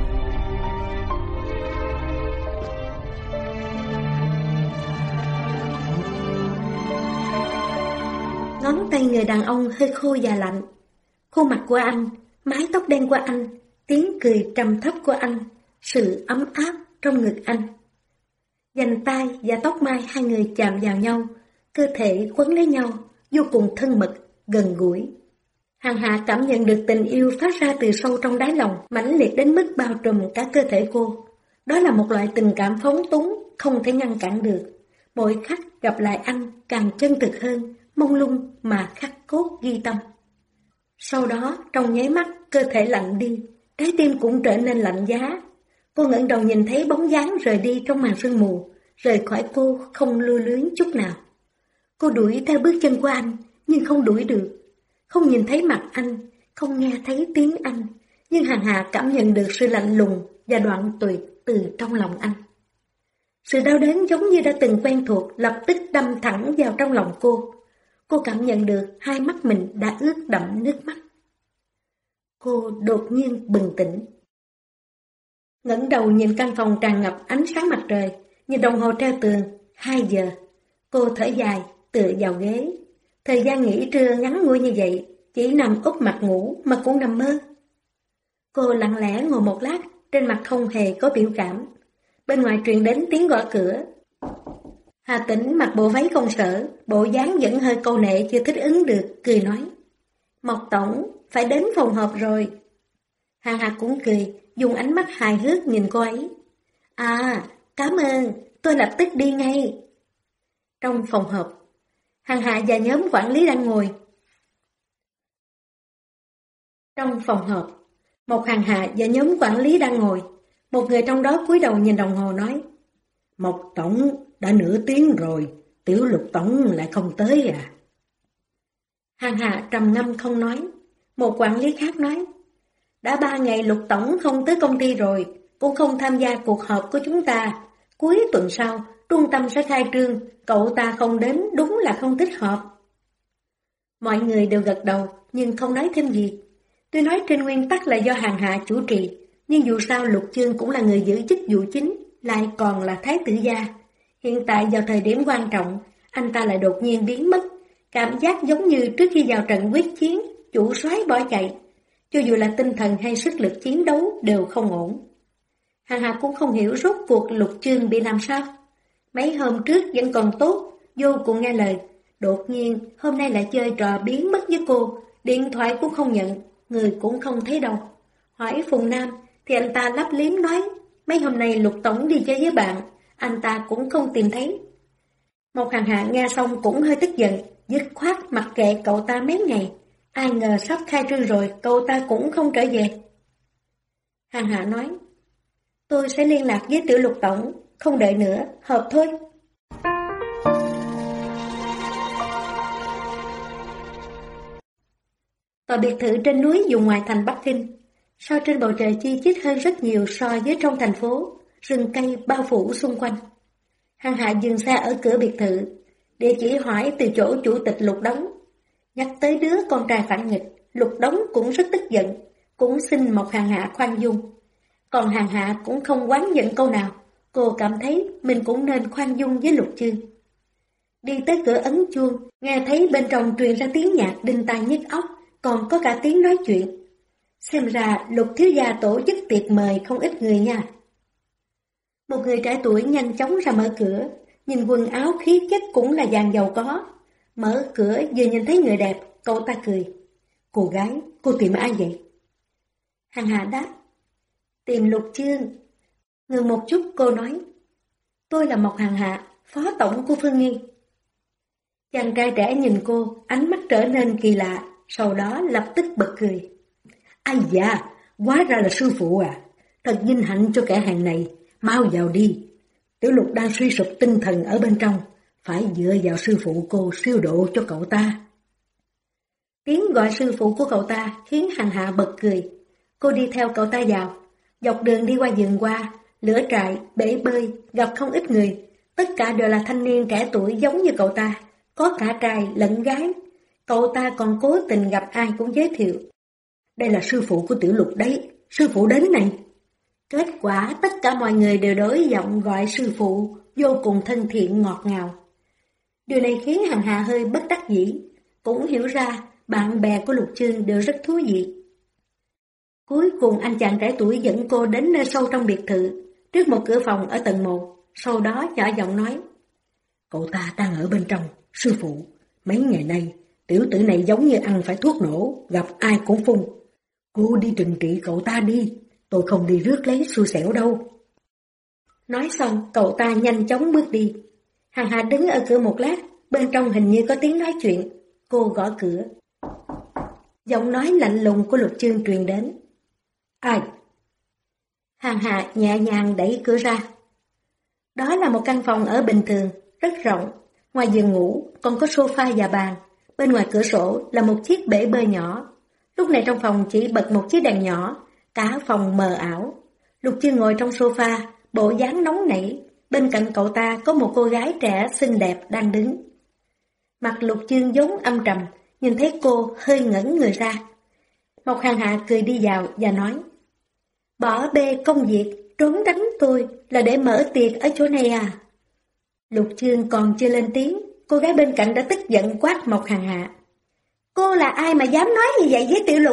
Ngón tay người đàn ông hơi khô và lạnh. Khuôn mặt của anh, mái tóc đen của anh, tiếng cười trầm thấp của anh, sự ấm áp trong ngực anh. Vành tai và tóc mai hai người chạm vào nhau, cơ thể quấn lấy nhau, vô cùng thân mật, gần gũi. Hàng Hạ cảm nhận được tình yêu phát ra từ sâu trong đáy lòng, mãnh liệt đến mức bao trùm cả cơ thể cô. Đó là một loại tình cảm phóng túng, không thể ngăn cản được. Mỗi khắc gặp lại anh càng chân thực hơn, mông lung mà khắc cốt ghi tâm. Sau đó, trong nháy mắt, cơ thể lạnh đi, trái tim cũng trở nên lạnh giá. Cô ngẩng đầu nhìn thấy bóng dáng rời đi trong màn sương mù, rời khỏi cô không lưu luyến chút nào. Cô đuổi theo bước chân của anh, nhưng không đuổi được. Không nhìn thấy mặt anh, không nghe thấy tiếng anh, nhưng Hàng Hạ cảm nhận được sự lạnh lùng và đoạn tuyệt từ trong lòng anh. Sự đau đớn giống như đã từng quen thuộc lập tức đâm thẳng vào trong lòng cô. Cô cảm nhận được hai mắt mình đã ướt đẫm nước mắt. Cô đột nhiên bừng tỉnh. Ngẩng đầu nhìn căn phòng tràn ngập ánh sáng mặt trời, nhìn đồng hồ treo tường, 2 giờ. Cô thở dài, tựa vào ghế. Thời gian nghỉ trưa ngắn ngủi như vậy, chỉ nằm úp mặt ngủ mà cũng nằm mơ. Cô lặng lẽ ngồi một lát, trên mặt không hề có biểu cảm. Bên ngoài truyền đến tiếng gõ cửa. Hà Tĩnh mặc bộ váy công sở, bộ dáng vẫn hơi câu nệ chưa thích ứng được, cười nói: Mộc tổng, phải đến phòng họp rồi. Hàng Hà cũng cười, dùng ánh mắt hài hước nhìn cô ấy. À, cảm ơn, tôi lập tức đi ngay. Trong phòng họp, Hàng Hạ và nhóm quản lý đang ngồi. Trong phòng họp, một Hàng Hạ và nhóm quản lý đang ngồi. Một người trong đó cúi đầu nhìn đồng hồ nói: Mộc tổng, đã nửa tiếng rồi, Tiểu Lục tổng lại không tới à? Hàng Hạ trầm ngâm không nói. Một quản lý khác nói: Đã 3 ngày Lục tổng không tới công ty rồi, cũng không tham gia cuộc họp của chúng ta. Cuối tuần sau, trung tâm sẽ khai trương, cậu ta không đến đúng là không thích họp. Mọi người đều gật đầu, nhưng không nói thêm gì. Tuy nói trên nguyên tắc là do Hàng Hạ chủ trì, nhưng dù sao Lục Chương cũng là người giữ chức vụ chính, lại còn là thái tử gia. Hiện tại vào thời điểm quan trọng, anh ta lại đột nhiên biến mất, cảm giác giống như trước khi vào trận quyết chiến, chủ soái bỏ chạy. Cho dù là tinh thần hay sức lực chiến đấu đều không ổn. Hàng Hạ cũng không hiểu rốt cuộc Lục Chương bị làm sao. Mấy hôm trước vẫn còn tốt, vô cùng nghe lời. Đột nhiên, hôm nay lại chơi trò biến mất với cô, điện thoại cũng không nhận, người cũng không thấy đâu. Hỏi Phùng Nam, thì anh ta lấp liếm nói, mấy hôm nay Lục tổng đi chơi với bạn, anh ta cũng không tìm thấy. Một Hàng Hạ nghe xong cũng hơi tức giận, dứt khoát mặc kệ cậu ta mấy ngày. Ai ngờ sắp khai trương rồi, cậu ta cũng không trở về. Hàng Hạ nói, tôi sẽ liên lạc với Tiểu Lục tổng, không đợi nữa, họp thôi. Tòa biệt thự trên núi dùng ngoài thành Bắc Kinh, soi trên bầu trời chi chít hơn rất nhiều so với trong thành phố, rừng cây bao phủ xung quanh. Hàng Hạ dừng xe ở cửa biệt thự, địa chỉ hỏi từ chỗ chủ tịch Lục Đống. Nhắc tới đứa con trai phản nghịch, Lục Đống cũng rất tức giận, cũng xin một Hàng Hạ khoan dung. Còn Hàng Hạ cũng không oán giận câu nào, cô cảm thấy mình cũng nên khoan dung với Lục Chương. Đi tới cửa ấn chuông, nghe thấy bên trong truyền ra tiếng nhạc đinh tai nhức óc, còn có cả tiếng nói chuyện. Xem ra Lục thiếu gia tổ chức tiệc mời không ít người nha. Một người trẻ tuổi nhanh chóng ra mở cửa, nhìn quần áo khí chất cũng là dàn giàu có. Mở cửa vừa nhìn thấy người đẹp, cậu ta cười. Cô gái, cô tìm ai vậy? Hàng Hạ đáp, tìm Lục Chương. Ngừng một chút cô nói, tôi là Mộc Hàng Hạ, phó tổng của Phương Nghi. Chàng trai trẻ nhìn cô, ánh mắt trở nên kỳ lạ, sau đó lập tức bật cười. Ai da, hóa ra là sư phụ à, thật vinh hạnh cho kẻ hàng này, mau vào đi. Tiểu Lục đang suy sụp tinh thần ở bên trong, phải dựa vào sư phụ cô siêu độ cho cậu ta. Tiếng gọi sư phụ của cậu ta khiến Hàng Hạ bật cười. Cô đi theo cậu ta vào, dọc đường đi qua vườn hoa, lửa trại, bể bơi, gặp không ít người. Tất cả đều là thanh niên trẻ tuổi giống như cậu ta, có cả trai lẫn gái. Cậu ta còn cố tình gặp ai cũng giới thiệu. Đây là sư phụ của Tiểu Lục đấy, sư phụ đến này. Kết quả tất cả mọi người đều đổi giọng gọi sư phụ, vô cùng thân thiện ngọt ngào. Điều này khiến Hằng Hà hơi bất đắc dĩ, cũng hiểu ra bạn bè của Lục Chương đều rất thú vị. Cuối cùng anh chàng trẻ tuổi dẫn cô đến nơi sâu trong biệt thự, trước một cửa phòng ở tầng 1, sau đó nhỏ giọng nói. Cậu ta đang ở bên trong, sư phụ. Mấy ngày nay, tiểu tử này giống như ăn phải thuốc nổ, gặp ai cũng phun. Cô đi trừng trị cậu ta đi, tôi không đi rước lấy xui xẻo đâu. Nói xong, cậu ta nhanh chóng bước đi. Hằng Hà đứng ở cửa một lát, bên trong hình như có tiếng nói chuyện. Cô gõ cửa. Giọng nói lạnh lùng của Lục Chương truyền đến. Ai? Hằng Hà nhẹ nhàng đẩy cửa ra. Đó là một căn phòng ở bình thường, rất rộng. Ngoài giường ngủ còn có sofa và bàn. Bên ngoài cửa sổ là một chiếc bể bơi nhỏ. Lúc này trong phòng chỉ bật một chiếc đèn nhỏ, cả phòng mờ ảo. Lục Chương ngồi trong sofa, bộ dáng nóng nảy. Bên cạnh cậu ta có một cô gái trẻ xinh đẹp đang đứng. Mặt Lục Chương vốn âm trầm, nhìn thấy cô hơi ngẩn người ra. Mộc Hàn Hạ cười đi vào và nói. Bỏ bê công việc, trốn tránh tôi là để mở tiệc ở chỗ này à? Lục Chương còn chưa lên tiếng, cô gái bên cạnh đã tức giận quát Mộc Hàn Hạ. Cô là ai mà dám nói như vậy với Tiểu Lục?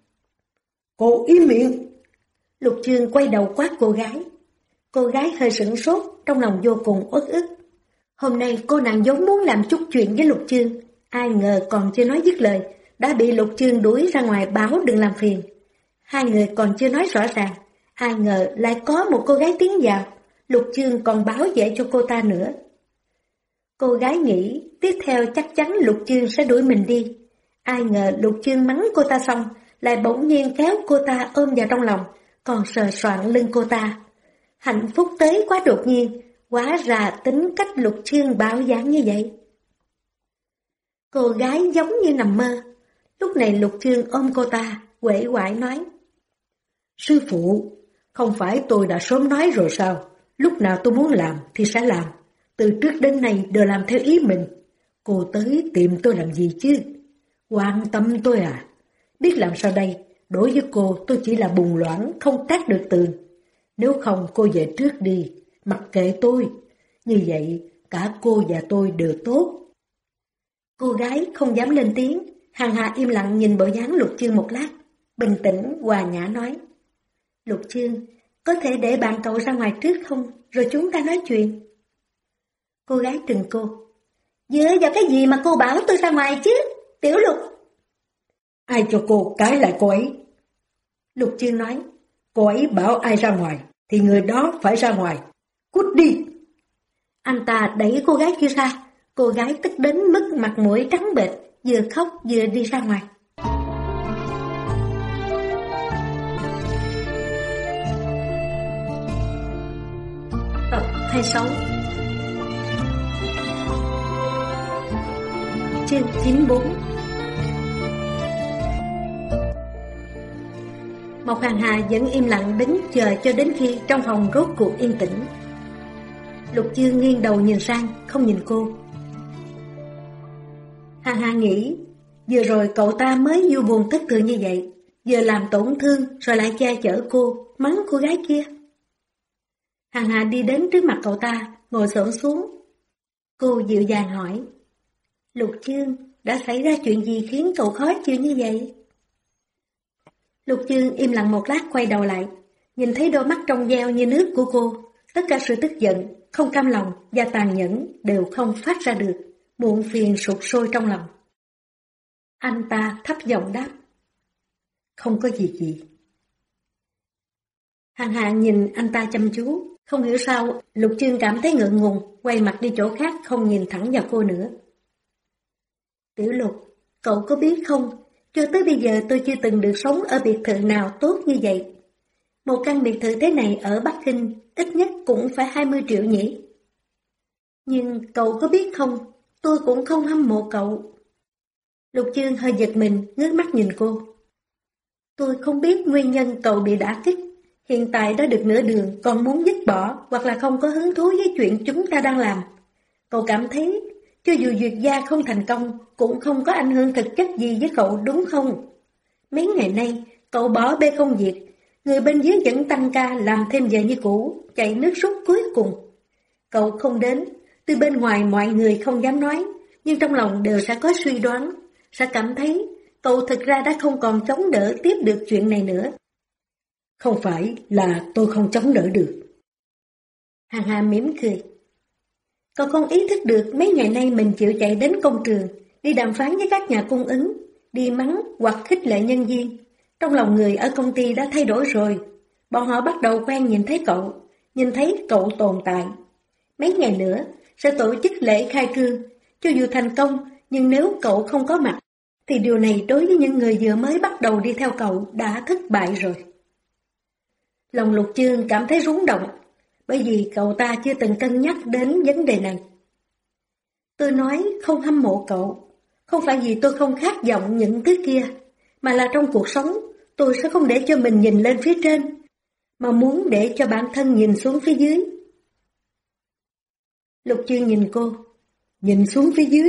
Cô im miệng! Lục Chương quay đầu quát cô gái. Cô gái hơi sửng sốt, trong lòng vô cùng uất ức. Hôm nay cô nàng vốn muốn làm chút chuyện với Lục Chương, ai ngờ còn chưa nói dứt lời, đã bị Lục Chương đuổi ra ngoài báo đừng làm phiền. Hai người còn chưa nói rõ ràng, ai ngờ lại có một cô gái tiến vào, Lục Chương còn bảo vệ cho cô ta nữa. Cô gái nghĩ tiếp theo chắc chắn Lục Chương sẽ đuổi mình đi. Ai ngờ Lục Chương mắng cô ta xong, lại bỗng nhiên kéo cô ta ôm vào trong lòng, còn sờ soạng lưng cô ta. Hạnh phúc tới quá đột nhiên, hóa ra tính cách Lục Chương bạo dạn như vậy. Cô gái giống như nằm mơ. Lúc này Lục Chương ôm cô ta, uể oải nói. Sư phụ, không phải tôi đã sớm nói rồi sao? Lúc nào tôi muốn làm thì sẽ làm. Từ trước đến nay đều làm theo ý mình. Cô tới tìm tôi làm gì chứ? Quan tâm tôi à? Biết làm sao đây? Đối với cô tôi chỉ là bùng loãng, không tát được tường. Nếu không cô về trước đi, mặc kệ tôi. Như vậy cả cô và tôi đều tốt. Cô gái không dám lên tiếng. Hằng Hà im lặng nhìn bộ dáng Lục Chương một lát, bình tĩnh hòa nhã nói. Lục Chương, có thể để bạn cậu ra ngoài trước không, rồi chúng ta nói chuyện. Cô gái trừng cô. Dựa vào cái gì mà cô bảo tôi ra ngoài chứ, Tiểu Lục? Ai cho cô cãi lại cô ấy? Lục Chương nói. Cô ấy bảo ai ra ngoài, thì người đó phải ra ngoài. Cút đi! Anh ta đẩy cô gái kia ra. Cô gái tức đến mức mặt mũi trắng bệch, vừa khóc vừa đi ra ngoài. Tập 26 chương 94. Mộc Hàn Hà vẫn im lặng đứng chờ cho đến khi trong phòng rốt cuộc yên tĩnh. Lục Chương nghiêng đầu nhìn sang, không nhìn cô. Hàn Hà nghĩ, vừa rồi cậu ta mới vui buồn thất thường như vậy, vừa làm tổn thương rồi lại che chở cô, mắng cô gái kia. Hàn Hà đi đến trước mặt cậu ta, ngồi xổm xuống. Cô dịu dàng hỏi, Lục Chương, đã xảy ra chuyện gì khiến cậu khó chịu như vậy? Lục Chương im lặng một lát quay đầu lại, nhìn thấy đôi mắt trong veo như nước của cô, tất cả sự tức giận, không cam lòng và tàn nhẫn đều không phát ra được, muộn phiền sụt sôi trong lòng. Anh ta thấp giọng đáp, không có gì gì. Hàn Hà nhìn anh ta chăm chú, không hiểu sao Lục Chương cảm thấy ngượng ngùng, quay mặt đi chỗ khác không nhìn thẳng vào cô nữa. Tiểu Lục, cậu có biết không, cho tới bây giờ tôi chưa từng được sống ở biệt thự nào tốt như vậy. Một căn biệt thự thế này ở Bắc Kinh ít nhất cũng phải 20 triệu nhỉ. Nhưng cậu có biết không, tôi cũng không hâm mộ cậu. Lục Chương hơi giật mình, ngước mắt nhìn cô. Tôi không biết nguyên nhân cậu bị đả kích, hiện tại đã được nửa đường còn muốn dứt bỏ hoặc là không có hứng thú với chuyện chúng ta đang làm. Cậu cảm thấy cho dù duyệt gia không thành công cũng không có ảnh hưởng thực chất gì với cậu đúng không? Mấy ngày nay cậu bỏ bê công việc, Người bên dưới vẫn tăng ca làm thêm giờ như cũ, chạy nước rút cuối cùng. Cậu không đến, từ bên ngoài mọi người không dám nói, nhưng trong lòng đều sẽ có suy đoán, sẽ cảm thấy cậu thực ra đã không còn chống đỡ tiếp được chuyện này nữa. Không phải là tôi không chống đỡ được. Hàng Hà mỉm cười. Cậu không ý thức được mấy ngày nay mình chịu chạy đến công trường, đi đàm phán với các nhà cung ứng, đi mắng hoặc khích lệ nhân viên. Trong lòng người ở công ty đã thay đổi rồi. Bọn họ bắt đầu quen nhìn thấy cậu, nhìn thấy cậu tồn tại. Mấy ngày nữa sẽ tổ chức lễ khai trương. Cho dù thành công, nhưng nếu cậu không có mặt, thì điều này đối với những người vừa mới bắt đầu đi theo cậu đã thất bại rồi. Lòng Lục Chương cảm thấy rúng động, bởi vì cậu ta chưa từng cân nhắc đến vấn đề này. Tôi nói không hâm mộ cậu, không phải vì tôi không khát vọng những thứ kia, mà là trong cuộc sống tôi sẽ không để cho mình nhìn lên phía trên, mà muốn để cho bản thân nhìn xuống phía dưới. Lục Chương nhìn cô, nhìn xuống phía dưới.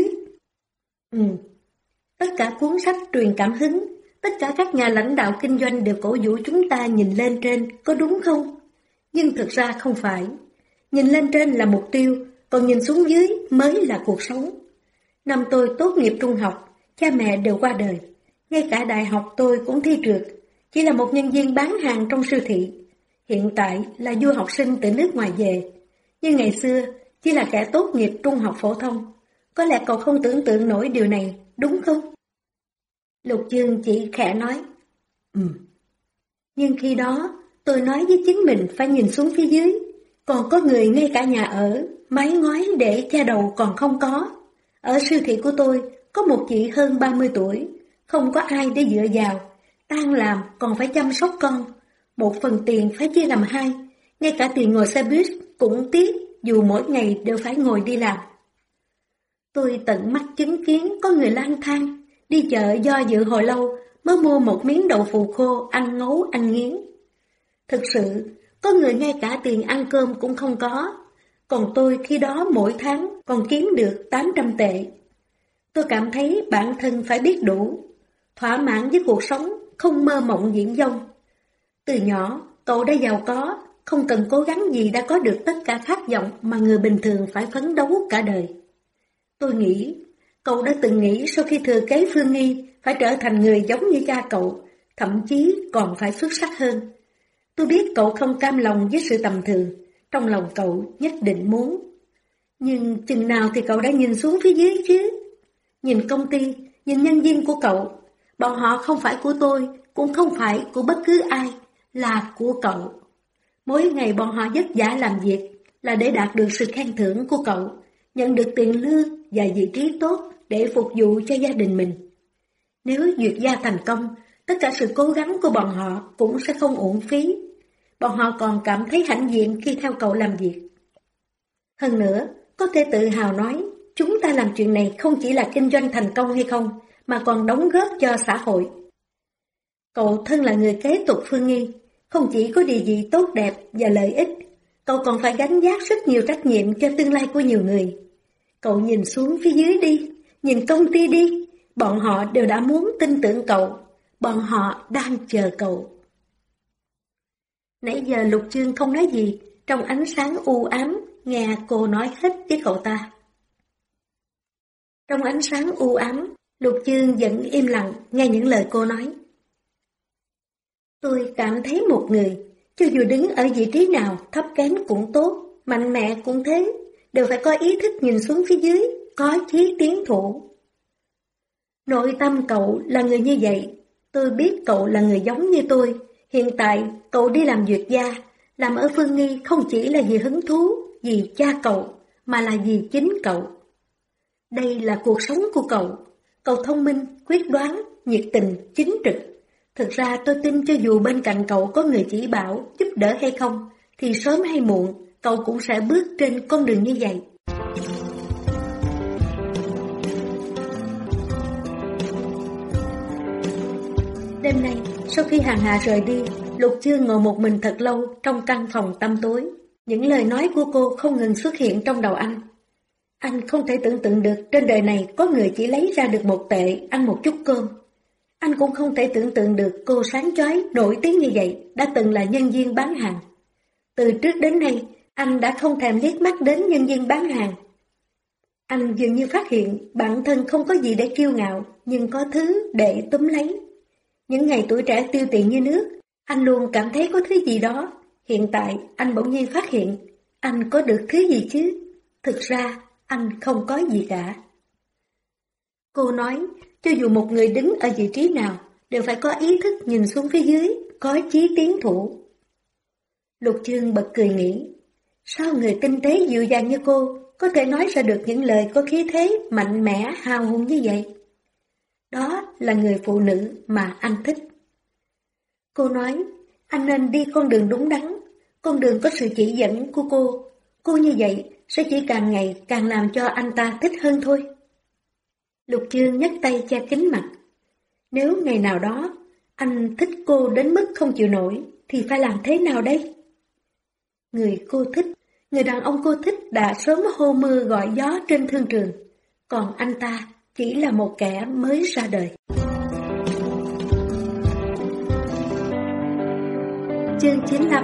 Tất cả cuốn sách truyền cảm hứng, tất cả các nhà lãnh đạo kinh doanh đều cổ vũ chúng ta nhìn lên trên, có đúng không? Nhưng thực ra không phải. Nhìn lên trên là mục tiêu, còn nhìn xuống dưới mới là cuộc sống. Năm tôi tốt nghiệp trung học, cha mẹ đều qua đời. Ngay cả đại học tôi cũng thi trượt, chỉ là một nhân viên bán hàng trong siêu thị. Hiện tại là du học sinh từ nước ngoài về, nhưng ngày xưa chỉ là kẻ tốt nghiệp trung học phổ thông. Có lẽ cậu không tưởng tượng nổi điều này, đúng không? Lục Chương chỉ khẽ nói. Nhưng khi đó, tôi nói với chính mình phải nhìn xuống phía dưới. Còn có người ngay cả nhà ở, mái ngói để che đầu còn không có. Ở siêu thị của tôi, có một chị hơn 30 tuổi, không có ai để dựa vào. Tan làm còn phải chăm sóc con. Một phần tiền phải chia làm hai. Ngay cả tiền ngồi xe buýt cũng tiếc, dù mỗi ngày đều phải ngồi đi làm. Tôi tận mắt chứng kiến có người lang thang, đi chợ do dự hồi lâu mới mua một miếng đậu phụ khô ăn ngấu ăn nghiến. Thực sự, có người ngay cả tiền ăn cơm cũng không có, còn tôi khi đó mỗi tháng còn kiếm được 800 tệ. Tôi cảm thấy bản thân phải biết đủ, thỏa mãn với cuộc sống, không mơ mộng viển vông. Từ nhỏ, cậu đã giàu có, không cần cố gắng gì đã có được tất cả khát vọng mà người bình thường phải phấn đấu cả đời. Tôi nghĩ, cậu đã từng nghĩ sau khi thừa kế Phương Nghi phải trở thành người giống như cha cậu, thậm chí còn phải xuất sắc hơn. Tôi biết cậu không cam lòng với sự tầm thường, trong lòng cậu nhất định muốn. Nhưng chừng nào thì cậu đã nhìn xuống phía dưới chứ? Nhìn công ty, nhìn nhân viên của cậu, bọn họ không phải của tôi, cũng không phải của bất cứ ai, là của cậu. Mỗi ngày bọn họ vất vả làm việc là để đạt được sự khen thưởng của cậu, nhận được tiền lương và vị trí tốt để phục vụ cho gia đình mình. Nếu duyệt gia thành công, tất cả sự cố gắng của bọn họ cũng sẽ không uổng phí. Bọn họ còn cảm thấy hãnh diện khi theo cậu làm việc. Hơn nữa, có thể tự hào nói, chúng ta làm chuyện này không chỉ là kinh doanh thành công hay không, mà còn đóng góp cho xã hội. Cậu thân là người kế tục Phương Nghi, không chỉ có địa vị tốt đẹp và lợi ích, cậu còn phải gánh vác rất nhiều trách nhiệm cho tương lai của nhiều người. Cậu nhìn xuống phía dưới đi, nhìn công ty đi, bọn họ đều đã muốn tin tưởng cậu, bọn họ đang chờ cậu. Nãy giờ Lục Chương không nói gì, trong ánh sáng u ám, nghe cô nói hết với cậu ta. Trong ánh sáng u ám, Lục Chương vẫn im lặng nghe những lời cô nói. Tôi cảm thấy một người, cho dù đứng ở vị trí nào thấp kém cũng tốt, mạnh mẽ cũng thế, đều phải có ý thức nhìn xuống phía dưới, có chí tiến thủ. Nội tâm cậu là người như vậy, tôi biết cậu là người giống như tôi. Hiện tại cậu đi làm duyệt gia, làm ở Phương Nghi không chỉ là vì hứng thú, vì cha cậu, mà là vì chính cậu. Đây là cuộc sống của cậu. Cậu thông minh, quyết đoán, nhiệt tình, chính trực. Thực ra tôi tin cho dù bên cạnh cậu có người chỉ bảo, giúp đỡ hay không, thì sớm hay muộn, cậu cũng sẽ bước trên con đường như vậy. Đêm nay, sau khi Hàng Hà rời đi, Lục Chương ngồi một mình thật lâu trong căn phòng tăm tối. Những lời nói của cô không ngừng xuất hiện trong đầu anh. Anh không thể tưởng tượng được trên đời này có người chỉ lấy ra được 1 tệ ăn một chút cơm. Anh cũng không thể tưởng tượng được cô sáng chói, nổi tiếng như vậy đã từng là nhân viên bán hàng. Từ trước đến nay, anh đã không thèm liếc mắt đến nhân viên bán hàng. Anh dường như phát hiện bản thân không có gì để kiêu ngạo, nhưng có thứ để túm lấy. Những ngày tuổi trẻ tiêu tiền như nước, anh luôn cảm thấy có thứ gì đó. Hiện tại, anh bỗng nhiên phát hiện, anh có được thứ gì chứ? Thực ra, anh không có gì cả. Cô nói, cho dù một người đứng ở vị trí nào, đều phải có ý thức nhìn xuống phía dưới, có chí tiến thủ. Lục Chương bật cười nghĩ, sao người tinh tế dịu dàng như cô có thể nói ra được những lời có khí thế mạnh mẽ hào hùng như vậy? Đó là người phụ nữ mà anh thích. Cô nói, anh nên đi con đường đúng đắn, con đường có sự chỉ dẫn của cô. Cô như vậy sẽ chỉ càng ngày càng làm cho anh ta thích hơn thôi. Lục Chương nhấc tay che kín mặt. Nếu ngày nào đó anh thích cô đến mức không chịu nổi, thì phải làm thế nào đây? Người cô thích, người đàn ông cô thích đã sớm hô mưa gọi gió trên thương trường, còn anh ta chỉ là một kẻ mới ra đời. Chương 95.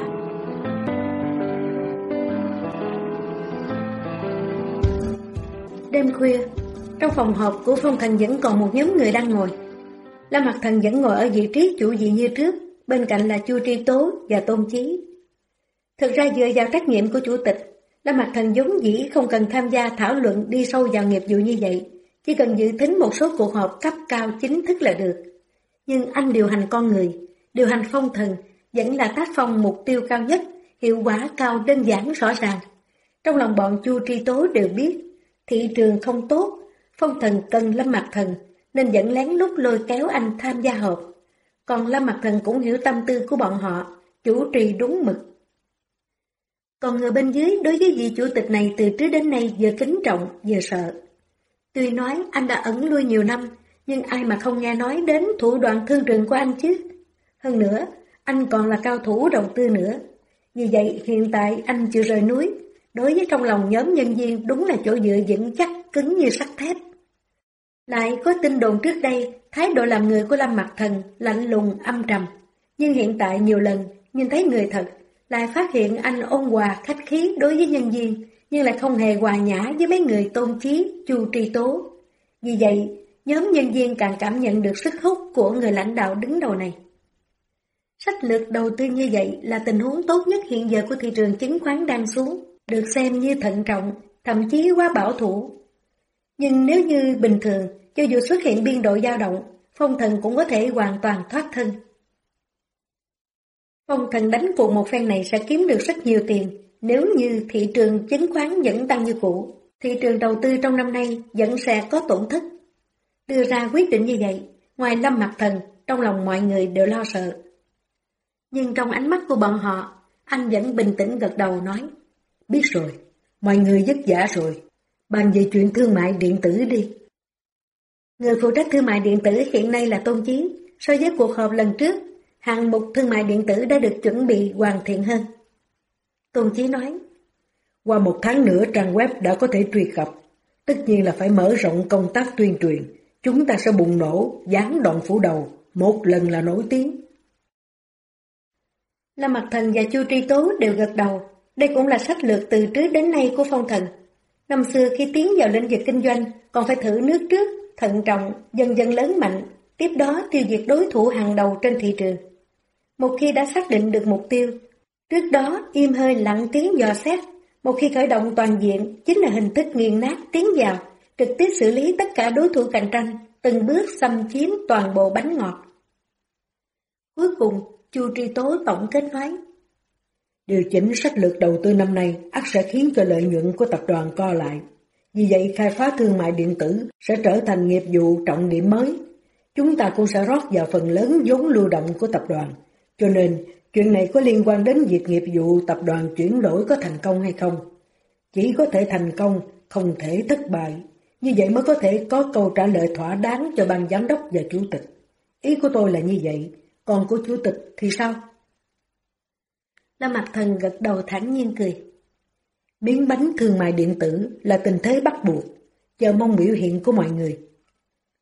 Đêm khuya, trong phòng họp của Phong Thần vẫn còn một nhóm người đang ngồi. Lâm Mặc Thần vẫn ngồi ở vị trí chủ vị như trước, bên cạnh là Chu Tri Tố và Tôn Chí. Thực ra dựa vào trách nhiệm của chủ tịch, Lâm Mặc Thần vốn dĩ không cần tham gia thảo luận đi sâu vào nghiệp vụ như vậy, chỉ cần dự thính một số cuộc họp cấp cao chính thức là được. Nhưng anh điều hành con người, điều hành Phong Thần vẫn là tác phong mục tiêu cao nhất, hiệu quả cao đơn giản rõ ràng. Trong lòng bọn Chu Tri Tố đều biết, thị trường không tốt, Phong Thần cần Lâm Mặc Thần, nên vẫn lén lút lôi kéo anh tham gia họp. Còn Lâm Mặc Thần cũng hiểu tâm tư của bọn họ, chủ trì đúng mực. Còn người bên dưới đối với vị chủ tịch này từ trước đến nay vừa kính trọng vừa sợ. Tuy nói anh đã ẩn lui nhiều năm, nhưng ai mà không nghe nói đến thủ đoạn thương trường của anh chứ. Hơn nữa, anh còn là cao thủ đầu tư nữa. Vì vậy hiện tại anh chưa rời núi, đối với trong lòng nhóm nhân viên đúng là chỗ dựa vững chắc cứng như sắt thép. Lại có tin đồn trước đây, thái độ làm người của Lâm Mặc Thần lạnh lùng âm trầm. Nhưng hiện tại nhiều lần nhìn thấy người thật, lại phát hiện anh ôn hòa khách khí đối với nhân viên, nhưng lại không hề hòa nhã với mấy người Tôn Chí, Chu Tri Tố. Vì vậy, nhóm nhân viên càng cảm nhận được sức hút của người lãnh đạo đứng đầu này. Sách lược đầu tư như vậy là tình huống tốt nhất hiện giờ của thị trường chứng khoán đang xuống, được xem như thận trọng, thậm chí quá bảo thủ. Nhưng nếu như bình thường, cho dù xuất hiện biên độ dao động, Phong Thần cũng có thể hoàn toàn thoát thân. Phong Thần đánh cuộc một phen này sẽ kiếm được rất nhiều tiền. Nếu như thị trường chứng khoán vẫn tăng như cũ, thị trường đầu tư trong năm nay vẫn sẽ có tổn thất. Đưa ra quyết định như vậy, ngoài Lâm Mặc Thần, trong lòng mọi người đều lo sợ. Nhưng trong ánh mắt của bọn họ, anh vẫn bình tĩnh gật đầu nói, biết rồi, mọi người vất vả rồi, bàn về chuyện thương mại điện tử đi. Người phụ trách thương mại điện tử hiện nay là Tôn Chí. So với cuộc họp lần trước, hạng mục thương mại điện tử đã được chuẩn bị hoàn thiện hơn. Tôn Chí nói, qua 1 tháng nữa trang web đã có thể truy cập. Tất nhiên là phải mở rộng công tác tuyên truyền. Chúng ta sẽ bùng nổ, dán đòn phủ đầu, một lần là nổi tiếng. Lâm Mặc Thần và Chu Tri Tố đều gật đầu. Đây cũng là sách lược từ trước đến nay của Phong Thần. Năm xưa khi tiến vào lĩnh vực kinh doanh, còn phải thử nước trước, thận trọng, dần dần lớn mạnh, tiếp đó tiêu diệt đối thủ hàng đầu trên thị trường. Một khi đã xác định được mục tiêu, trước đó im hơi lặng tiếng dò xét, một khi khởi động toàn diện chính là hình thức nghiền nát tiến vào, trực tiếp xử lý tất cả đối thủ cạnh tranh, từng bước xâm chiếm toàn bộ bánh ngọt. Cuối cùng, Chu Tri Tố tổng kết nói, điều chỉnh sách lược đầu tư năm nay ắt sẽ khiến cho lợi nhuận của tập đoàn co lại. Vì vậy khai phá thương mại điện tử sẽ trở thành nghiệp vụ trọng điểm mới. Chúng ta cũng sẽ rót vào phần lớn vốn lưu động của tập đoàn. Cho nên, chuyện này có liên quan đến việc nghiệp vụ tập đoàn chuyển đổi có thành công hay không. Chỉ có thể thành công, không thể thất bại. Như vậy mới có thể có câu trả lời thỏa đáng cho ban giám đốc và chủ tịch. Ý của tôi là như vậy, còn của chủ tịch thì sao? Lâm Mặc Thần gật đầu thản nhiên cười. Biến bánh thương mại điện tử là tình thế bắt buộc, chờ mong biểu hiện của mọi người.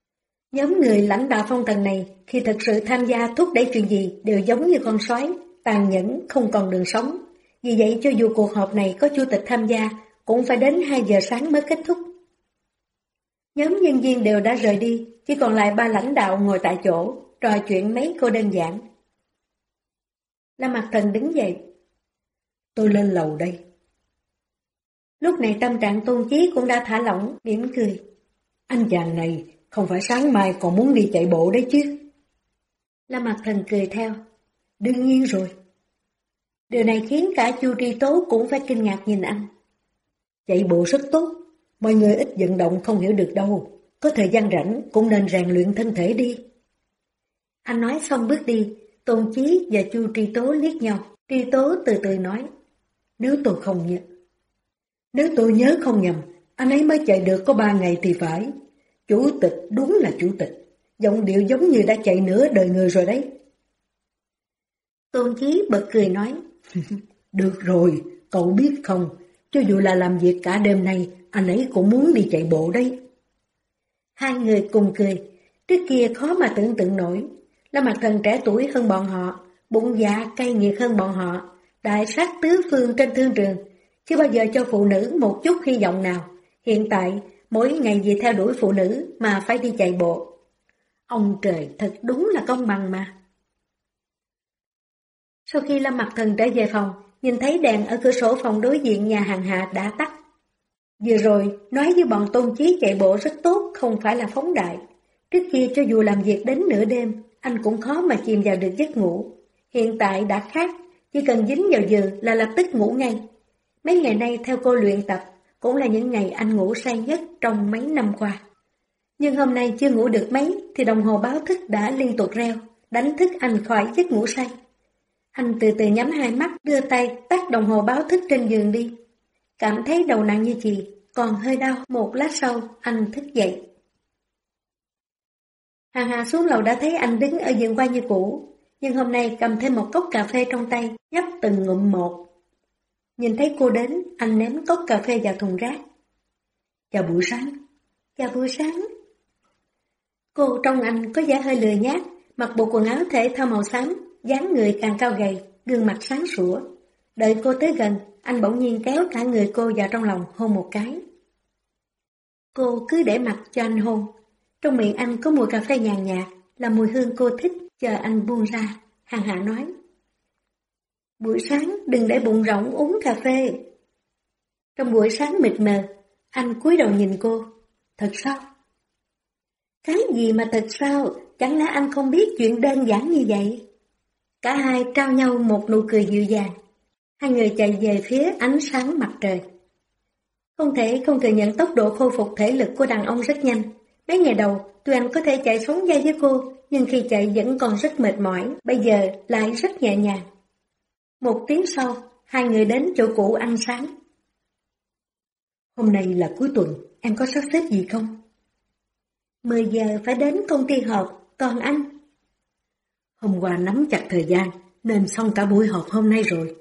Nhóm người lãnh đạo phong trần này khi thực sự tham gia thúc đẩy chuyện gì đều giống như con sói, tàn nhẫn không còn đường sống. Vì vậy cho dù cuộc họp này có chủ tịch tham gia cũng phải đến 2 giờ sáng mới kết thúc. Nhóm nhân viên đều đã rời đi, chỉ còn lại 3 lãnh đạo ngồi tại chỗ, trò chuyện mấy câu đơn giản. Lâm Mặc Thần đứng dậy. Tôi lên lầu đây. Lúc này tâm trạng Tôn Chí cũng đã thả lỏng, mỉm cười. Anh chàng này không phải sáng mai còn muốn đi chạy bộ đấy chứ? Lâm Mặc Thần cười theo. Đương nhiên rồi. Điều này khiến cả Chu Tri Tố cũng phải kinh ngạc nhìn anh. Chạy bộ rất tốt, mọi người ít vận động không hiểu được đâu. Có thời gian rảnh cũng nên rèn luyện thân thể đi. Anh nói xong bước đi, Tôn Chí và Chu Tri Tố liếc nhau. Tri Tố từ từ nói. Nếu tôi nhớ không nhầm, anh ấy mới chạy được có 3 ngày thì phải. Chủ tịch đúng là chủ tịch, giọng điệu giống như đã chạy nửa đời người rồi đấy. Tôn Chí bật cười nói. Được rồi, cậu biết không, cho dù là làm việc cả đêm nay, anh ấy cũng muốn đi chạy bộ đấy. Hai người cùng cười, trước kia khó mà tưởng tượng nổi. Lâm Mặc Thần trẻ tuổi hơn bọn họ, bụng dạ cay nghiệt hơn bọn họ, đại sát tứ phương trên thương trường, chưa bao giờ cho phụ nữ một chút hy vọng nào. Hiện tại, mỗi ngày vì theo đuổi phụ nữ mà phải đi chạy bộ. Ông trời thật đúng là công bằng mà. Sau khi Lâm Mặc Thần trở về phòng, nhìn thấy đèn ở cửa sổ phòng đối diện nhà hàng Hạ đã tắt. Vừa rồi, nói với bọn Tôn Chí chạy bộ rất tốt, không phải là phóng đại. Trước kia cho dù làm việc đến nửa đêm, anh cũng khó mà chìm vào được giấc ngủ. Hiện tại đã khác, chỉ cần dính vào giường là lập tức ngủ ngay. Mấy ngày nay theo cô luyện tập, cũng là những ngày anh ngủ say nhất trong mấy năm qua. Nhưng hôm nay chưa ngủ được mấy thì đồng hồ báo thức đã liên tục reo, đánh thức anh khỏi giấc ngủ say. Anh từ từ nhắm hai mắt, đưa tay tắt đồng hồ báo thức trên giường đi. Cảm thấy đầu nặng như chì, còn hơi đau. Một lát sau, anh thức dậy. Hàng Hà xuống lầu đã thấy anh đứng ở giường quay như cũ, nhưng hôm nay cầm thêm một cốc cà phê trong tay, nhấp từng ngụm một. Nhìn thấy cô đến, anh ném cốc cà phê vào thùng rác. Chào buổi sáng. Chào buổi sáng. Cô trông anh có vẻ hơi lười nhác, mặc bộ quần áo thể thao màu xám, dáng người càng cao gầy, gương mặt sáng sủa. Đợi cô tới gần, anh bỗng nhiên kéo cả người cô vào trong lòng hôn một cái. Cô cứ để mặc cho anh hôn. Trong miệng anh có mùi cà phê nhàn nhạt, là mùi hương cô thích, chờ anh buông ra. Hàng Hạ nói. Buổi sáng đừng để bụng rỗng uống cà phê. Trong buổi sáng mịt mờ, anh cúi đầu nhìn cô. Thật sao? Cái gì mà thật sao? Chẳng lẽ anh không biết chuyện đơn giản như vậy? Cả hai trao nhau một nụ cười dịu dàng. Hai người chạy về phía ánh sáng mặt trời. Không thể không thừa nhận tốc độ khôi phục thể lực của đàn ông rất nhanh. Mấy ngày đầu, tuy anh có thể chạy sóng vai với cô, nhưng khi chạy vẫn còn rất mệt mỏi, bây giờ lại rất nhẹ nhàng. 1 tiếng sau, hai người đến chỗ cũ ăn sáng. Hôm nay là cuối tuần, em có sắp xếp gì không? 10 giờ phải đến công ty họp, còn anh? Hôm qua nắm chặt thời gian, nên xong cả buổi họp hôm nay rồi.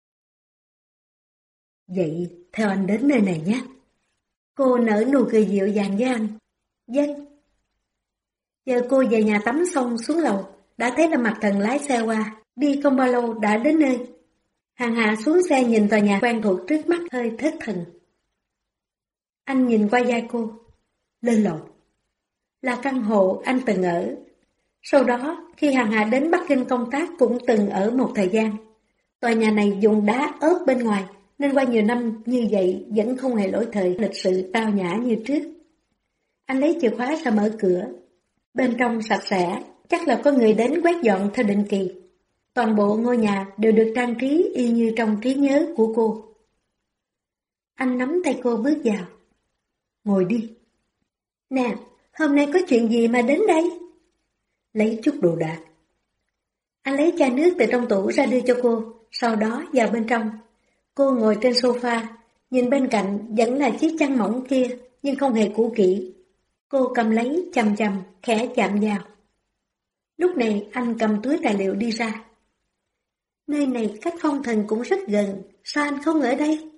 Vậy, theo anh đến nơi này nhé. Cô nở nụ cười dịu dàng với anh. Vâng. Giờ cô về nhà tắm xong xuống lầu, đã thấy Lâm Mặc Thần lái xe qua, đi không bao lâu đã đến nơi. Hàng Hạ xuống xe nhìn tòa nhà quen thuộc trước mắt hơi thất thần. Anh nhìn qua vai cô. Lên lầu. Là căn hộ anh từng ở. Sau đó, khi Hàng Hạ đến Bắc Kinh công tác cũng từng ở một thời gian. Tòa nhà này dùng đá ốp bên ngoài, nên qua nhiều năm như vậy vẫn không hề lỗi thời lịch sự tao nhã như trước. Anh lấy chìa khóa ra mở cửa. Bên trong sạch sẽ, chắc là có người đến quét dọn theo định kỳ. Toàn bộ ngôi nhà đều được trang trí y như trong trí nhớ của cô. Anh nắm tay cô bước vào. Ngồi đi. Nè, hôm nay có chuyện gì mà đến đây? Lấy chút đồ đạc. Anh lấy chai nước từ trong tủ ra đưa cho cô, sau đó vào bên trong. Cô ngồi trên sofa, nhìn bên cạnh vẫn là chiếc chăn mỏng kia, nhưng không hề cũ kỹ. Cô cầm lấy chầm chầm, khẽ chạm vào. Lúc này anh cầm túi tài liệu đi ra. Nơi này cách phong thần cũng rất gần, sao anh không ở đây?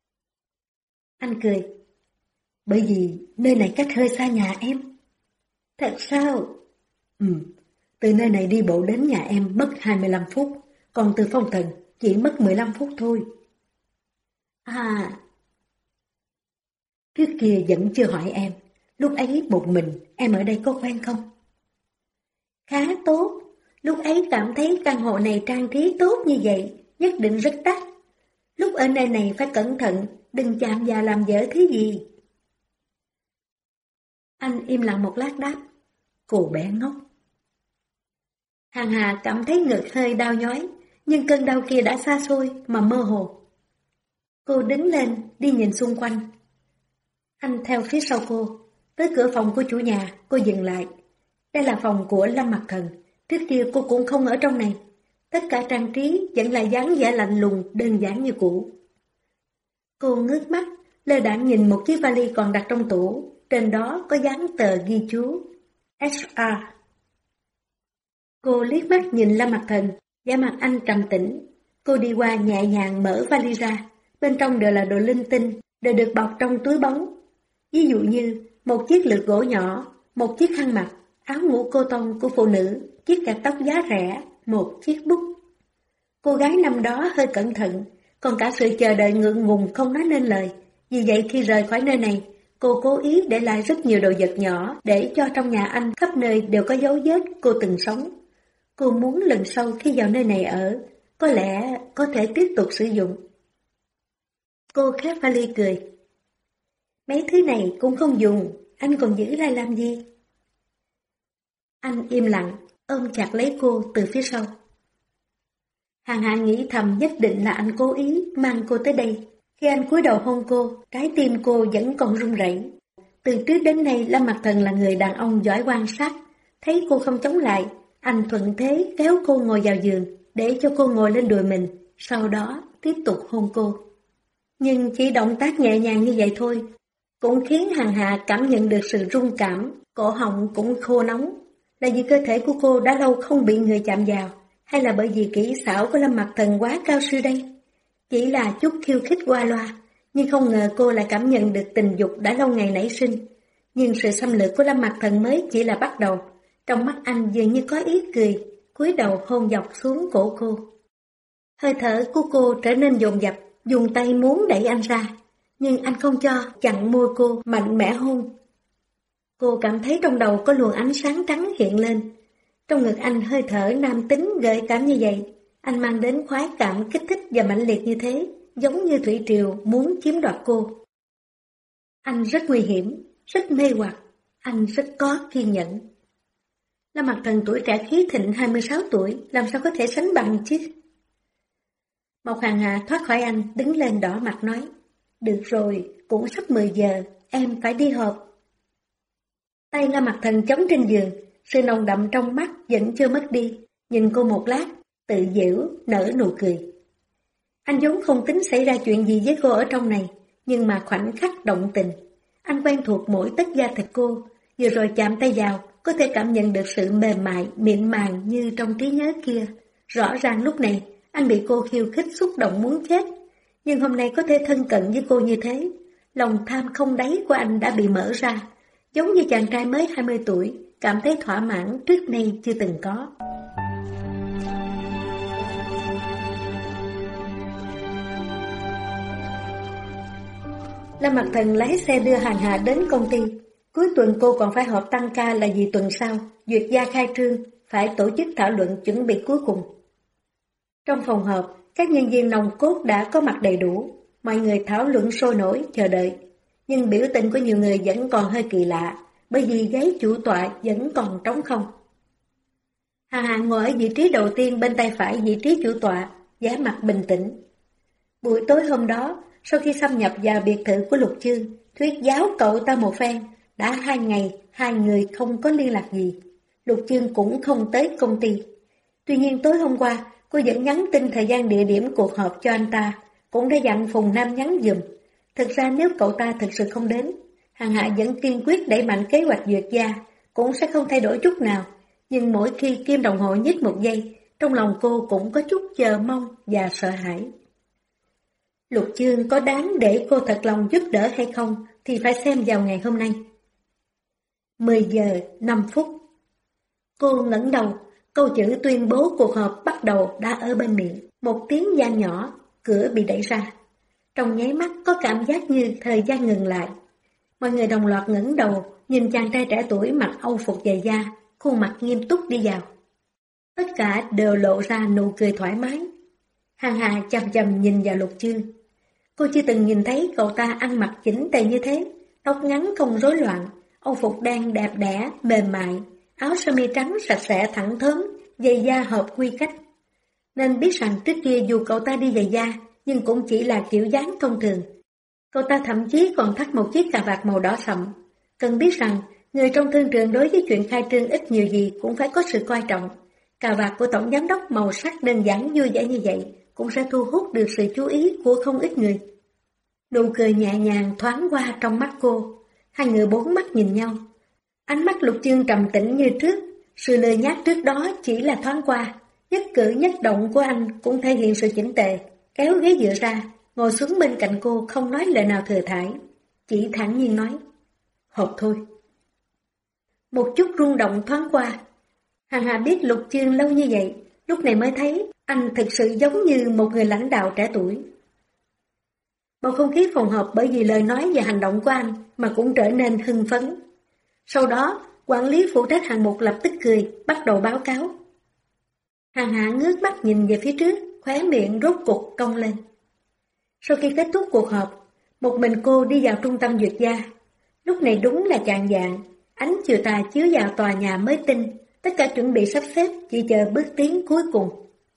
Anh cười. Bởi vì nơi này cách hơi xa nhà em. Thật sao? Từ nơi này đi bộ đến nhà em mất 25 phút, còn từ Phong Thần chỉ mất 15 phút thôi. À, Trước kia vẫn chưa hỏi em, lúc ấy một mình em ở đây có quen không? khá tốt. Lúc ấy cảm thấy căn hộ này trang trí tốt như vậy, nhất định rất đắt. Lúc ở nơi này phải cẩn thận, đừng chạm vào làm dở thứ gì. Anh im lặng một lát đáp. Cô bé ngốc. Hàng Hà cảm thấy ngực hơi đau nhói, nhưng cơn đau kia đã xa xôi mà mơ hồ. Cô đứng lên, đi nhìn xung quanh. Anh theo phía sau cô, tới cửa phòng của chủ nhà, cô dừng lại. Đây là phòng của Lâm Mặc Thần, trước kia cô cũng không ở trong này. Tất cả trang trí vẫn là dáng vẻ lạnh lùng, đơn giản như cũ. Cô ngước mắt, lơ đãng nhìn một chiếc vali còn đặt trong tủ, trên đó có dán tờ ghi chú HR. Cô liếc mắt nhìn Lâm Mặc Thần, vẻ mặt anh trầm tĩnh. Cô đi qua nhẹ nhàng mở vali ra, bên trong đều là đồ linh tinh, đều được bọc trong túi bóng. Ví dụ như một chiếc lược gỗ nhỏ, một chiếc khăn mặt, áo ngủ cô tông của phụ nữ, chiếc kẹp tóc giá rẻ, một chiếc bút. Cô gái năm đó hơi cẩn thận, còn cả sự chờ đợi ngượng ngùng không nói nên lời. Vì vậy khi rời khỏi nơi này, cô cố ý để lại rất nhiều đồ vật nhỏ để cho trong nhà anh khắp nơi đều có dấu vết cô từng sống. Cô muốn lần sau khi vào nơi này ở, có lẽ có thể tiếp tục sử dụng. Cô khép vali cười. Mấy thứ này cũng không dùng, anh còn giữ lại làm gì? Anh im lặng, ôm chặt lấy cô từ phía sau. Hàng Hạ nghĩ thầm nhất định là anh cố ý mang cô tới đây. Khi anh cúi đầu hôn cô, trái tim cô vẫn còn run rẩy. Từ trước đến nay, Lâm Mặc Thần là người đàn ông giỏi quan sát. Thấy cô không chống lại, anh thuận thế kéo cô ngồi vào giường, để cho cô ngồi lên đùi mình, sau đó tiếp tục hôn cô. Nhưng chỉ động tác nhẹ nhàng như vậy thôi, cũng khiến Hàng Hạ cảm nhận được sự rung cảm, cổ họng cũng khô nóng. Là vì cơ thể của cô đã lâu không bị người chạm vào, hay là bởi vì kỹ xảo của Lâm Mặc Thần quá cao siêu đây? Chỉ là chút khiêu khích qua loa, nhưng không ngờ cô lại cảm nhận được tình dục đã lâu ngày nảy sinh. Nhưng sự xâm lược của Lâm Mặc Thần mới chỉ là bắt đầu. Trong mắt anh dường như có ý cười, cúi đầu hôn dọc xuống cổ cô. Hơi thở của cô trở nên dồn dập, dùng tay muốn đẩy anh ra, nhưng anh không cho, chặn môi cô, mạnh mẽ hôn. Cô cảm thấy trong đầu có luồng ánh sáng trắng hiện lên. Trong ngực anh hơi thở nam tính gợi cảm như vậy, anh mang đến khoái cảm kích thích và mãnh liệt như thế, giống như thủy triều muốn chiếm đoạt cô. Anh rất nguy hiểm, rất mê hoặc, anh rất có kiên nhẫn. Lâm Mặc Thần tuổi trẻ khí thịnh 26 tuổi, làm sao có thể sánh bằng chứ? Mộc Hàng Hà thoát khỏi anh, đứng lên đỏ mặt nói, được rồi, cũng sắp 10 giờ, em phải đi họp. Tay Lâm Mặc Thần chống trên giường, sự nồng đậm trong mắt vẫn chưa mất đi, nhìn cô một lát, tự giễu, nở nụ cười. Anh vốn không tính xảy ra chuyện gì với cô ở trong này, nhưng mà khoảnh khắc động tình. Anh quen thuộc mỗi tấc da thịt cô, vừa rồi chạm tay vào, có thể cảm nhận được sự mềm mại, mịn màng như trong trí nhớ kia. Rõ ràng lúc này, anh bị cô khiêu khích xúc động muốn chết. Nhưng hôm nay có thể thân cận với cô như thế, lòng tham không đáy của anh đã bị mở ra, giống như chàng trai mới 20 tuổi, cảm thấy thỏa mãn trước nay chưa từng có. Lâm Mặc Thần lái xe đưa Hàng Hà đến công ty. Cuối tuần cô còn phải họp tăng ca là vì tuần sau, duyệt gia khai trương, phải tổ chức thảo luận chuẩn bị cuối cùng. Trong phòng họp, các nhân viên nòng cốt đã có mặt đầy đủ, mọi người thảo luận sôi nổi, chờ đợi. Nhưng biểu tình của nhiều người vẫn còn hơi kỳ lạ, bởi vì ghế chủ tọa vẫn còn trống không. Hàng Hà ngồi ở vị trí đầu tiên bên tay phải vị trí chủ tọa, vẻ mặt bình tĩnh. Buổi tối hôm đó, sau khi xâm nhập vào biệt thự của Lục Chương, thuyết giáo cậu ta một phen, đã 2 ngày, hai người không có liên lạc gì. Lục Chương cũng không tới công ty. Tuy nhiên tối hôm qua, cô vẫn nhắn tin thời gian địa điểm cuộc họp cho anh ta, cũng đã dặn Phùng Nam nhắn giùm. Thực ra nếu cậu ta thực sự không đến, Hàng Hạ vẫn kiên quyết đẩy mạnh kế hoạch duyệt gia, cũng sẽ không thay đổi chút nào. Nhưng mỗi khi kim đồng hồ nhích một giây, trong lòng cô cũng có chút chờ mong và sợ hãi. Lục Chương có đáng để cô thật lòng giúp đỡ hay không thì phải xem vào ngày hôm nay. 10 giờ 5 phút. Cô ngẩng đầu, câu chữ tuyên bố cuộc họp bắt đầu đã ở bên miệng. Một tiếng vang nhỏ, cửa bị đẩy ra. Trong nháy mắt có cảm giác như thời gian ngừng lại. Mọi người đồng loạt ngẩng đầu, nhìn chàng trai trẻ tuổi mặc âu phục dày da, khuôn mặt nghiêm túc đi vào. Tất cả đều lộ ra nụ cười thoải mái. Hàng Hà chằm chằm nhìn vào Lục Chương. Cô chưa từng nhìn thấy cậu ta ăn mặc chỉnh tề như thế, tóc ngắn không rối loạn, âu phục đen đẹp đẽ, mềm mại, áo sơ mi trắng sạch sẽ thẳng thớm, giày da hợp quy cách. Nên biết rằng trước kia dù cậu ta đi giày da, nhưng cũng chỉ là kiểu dáng thông thường. Cậu ta thậm chí còn thắt một chiếc cà vạt màu đỏ sậm. Cần biết rằng, người trong thương trường đối với chuyện khai trương ít nhiều gì cũng phải có sự coi trọng. Cà vạt của tổng giám đốc màu sắc đơn giản vui vẻ như vậy cũng sẽ thu hút được sự chú ý của không ít người. Nụ cười nhẹ nhàng thoáng qua trong mắt cô. Hai người bốn mắt nhìn nhau. Ánh mắt Lục Chương trầm tĩnh như trước. Sự lười nhác trước đó chỉ là thoáng qua. Nhất cử nhất động của anh cũng thể hiện sự chỉnh tề. Kéo ghế dựa ra, ngồi xuống bên cạnh cô không nói lời nào thừa thãi. Chỉ thản nhiên nói, họp thôi. Một chút rung động thoáng qua. Hàng Hà biết Lục Chương lâu như vậy, lúc này mới thấy anh thực sự giống như một người lãnh đạo trẻ tuổi. Bầu không khí phòng họp bởi vì lời nói và hành động của anh mà cũng trở nên hưng phấn. Sau đó, quản lý phụ trách hạng mục lập tức cười, bắt đầu báo cáo. Hàng Hà ngước mắt nhìn về phía trước, khóe miệng rốt cục cong lên. Sau khi kết thúc cuộc họp, một mình cô đi vào trung tâm duyệt gia. Lúc này đúng là chạng vạng, ánh chiều tà chiếu vào tòa nhà mới tinh, tất cả chuẩn bị sắp xếp, chỉ chờ bước tiến cuối cùng.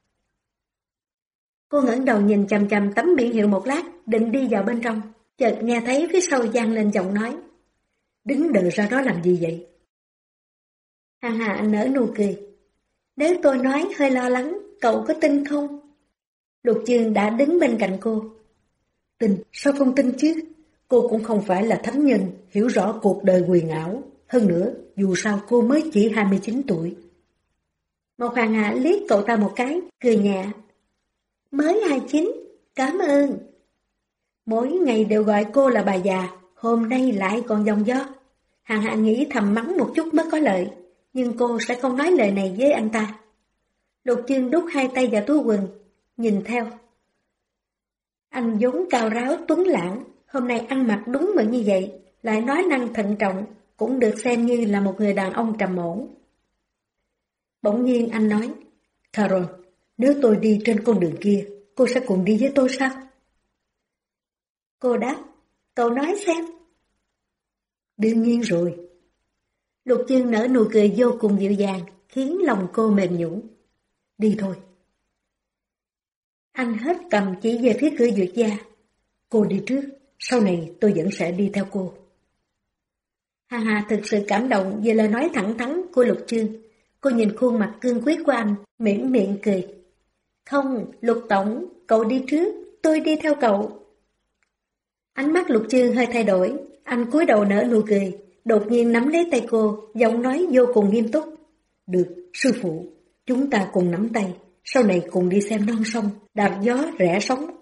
Cô ngẩng đầu nhìn chằm chằm tấm biển hiệu một lát, định đi vào bên trong, chợt nghe thấy phía sau vang lên giọng nói. Đứng đờ ra đó làm gì vậy? Hàng Hà nở nụ cười. Nếu tôi nói hơi lo lắng, cậu có tin không? Lục Chương đã đứng bên cạnh cô. Tin, sao không tin chứ? Cô cũng không phải là thánh nhân, hiểu rõ cuộc đời huyền ảo. Hơn nữa, dù sao cô mới chỉ 29 tuổi. Một Hàng Hà liếc cậu ta một cái, cười nhẹ. Mới 29, cảm ơn. Mỗi ngày đều gọi cô là bà già, hôm nay lại còn giông gió. Hàng Hà nghĩ thầm mắng một chút mới có lợi, nhưng cô sẽ không nói lời này với anh ta. Lục Chương đút hai tay vào túi quần, nhìn theo. Anh vốn cao ráo tuấn lãng, hôm nay ăn mặc đúng mực như vậy, lại nói năng thận trọng, cũng được xem như là một người đàn ông trầm ổn. Bỗng nhiên anh nói, Carol, nếu tôi đi trên con đường kia, cô sẽ cùng đi với tôi sao? Cô đáp, cậu nói xem. Đương nhiên rồi. Lục Chương nở nụ cười vô cùng dịu dàng, khiến lòng cô mềm nhũn. Đi thôi. Anh hết cầm chỉ về phía cửa duyệt gia. Cô đi trước, sau này tôi vẫn sẽ đi theo cô. Hàng Hà thực sự cảm động về lời nói thẳng thắn của Lục Chương. Cô nhìn khuôn mặt cương quyết của anh, mỉm miệng cười. Không, Lục Tổng, cậu đi trước, tôi đi theo cậu. Ánh mắt Lục Chương hơi thay đổi, anh cúi đầu nở nụ cười, đột nhiên nắm lấy tay cô, giọng nói vô cùng nghiêm túc. Được, sư phụ, chúng ta cùng nắm tay, sau này cùng đi xem non sông, đạp gió rẽ sóng.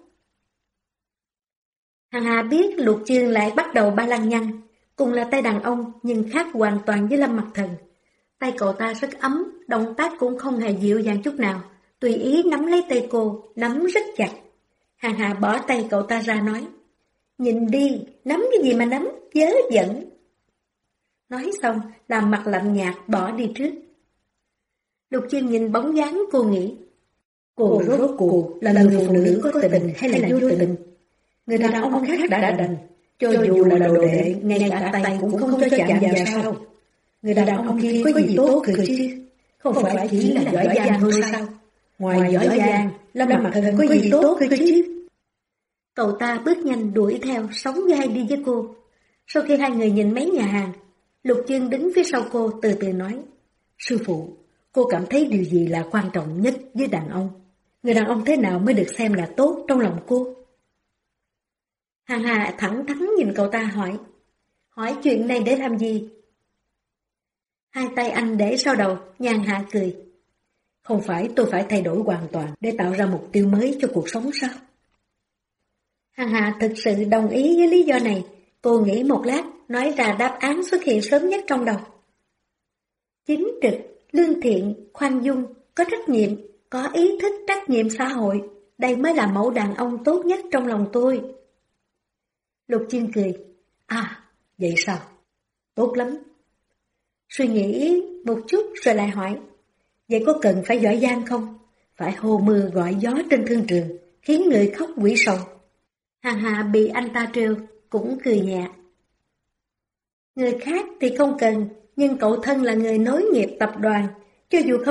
Hàng Hà biết Lục Chương lại bắt đầu ba lăng nhăng, cùng là tay đàn ông nhưng khác hoàn toàn với Lâm Mặc Thần. Tay cậu ta rất ấm, động tác cũng không hề dịu dàng chút nào, tùy ý nắm lấy tay cô, nắm rất chặt. Hàng Hà bỏ tay cậu ta ra nói, nhìn đi, nắm cái gì mà nắm, vớ vẩn. Nói xong, làm mặt lạnh nhạt bỏ đi trước. Lục Chương nhìn bóng dáng cô nghĩ, cô rốt cuộc là người phụ nữ có tình hay là vô tình? Người đàn ông khác đã đành, cho dù là đồ đệ, ngay cả tay cũng không cho chạm vào sao? Người đàn ông kia có gì tốt cơ chứ? Không phải chỉ là giỏi giang thôi sao? Ngoài giỏi giang, Lâm Mặc Thần có gì tốt cơ chứ? Cậu ta bước nhanh đuổi theo, sóng vai đi với cô. Sau khi hai người nhìn mấy nhà hàng, Lục Chương đứng phía sau cô từ từ nói, sư phụ, cô cảm thấy điều gì là quan trọng nhất với đàn ông? Người đàn ông thế nào mới được xem là tốt trong lòng cô? Hàng Hà thẳng thắn nhìn cậu ta hỏi chuyện này để làm gì? Hai tay anh để sau đầu, nhàn hạ cười. Không phải tôi phải thay đổi hoàn toàn để tạo ra mục tiêu mới cho cuộc sống sao? Hàng Hà thực sự đồng ý với lý do này, Cô nghĩ một lát, nói ra đáp án xuất hiện sớm nhất trong đầu. Chính trực, lương thiện, khoan dung, có trách nhiệm, có ý thức trách nhiệm xã hội. Đây mới là mẫu đàn ông tốt nhất trong lòng tôi. Lục Chương cười. À, vậy sao? Tốt lắm. Suy nghĩ một chút rồi lại hỏi. Vậy có cần phải giỏi giang không? Phải hô mưa gọi gió trên thương trường, khiến người khóc quỷ sầu. Hàng Hạ bị anh ta trêu, cũng cười nhẹ. Người khác thì không cần, nhưng cậu thân là người nối nghiệp tập đoàn, cho dù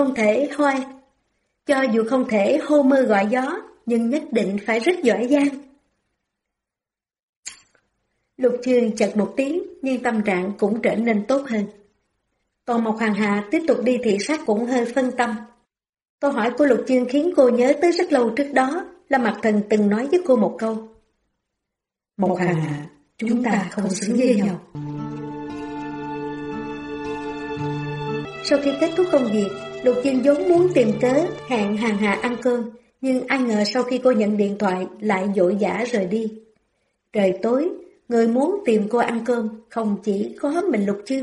không thể hô mưa gọi gió, nhưng nhất định phải rất giỏi giang. Lục Chương chật một tiếng, nhưng tâm trạng cũng trở nên tốt hơn. Còn Mộc Hàng Hạ tiếp tục đi thị sát cũng hơi phân tâm. Câu hỏi của Lục Chương khiến cô nhớ tới rất lâu trước đó, Lâm Mặc Thần từng nói với cô một câu. Mộc Hàng Hạ, chúng ta không xứng với nhau. Sau khi kết thúc công việc, Lục Chương vốn muốn tìm cớ hẹn Hàng Hạ ăn cơm, nhưng ai ngờ sau khi cô nhận điện thoại lại vội vã rời đi. Trời tối, người muốn tìm cô ăn cơm không chỉ có mình Lục Chương.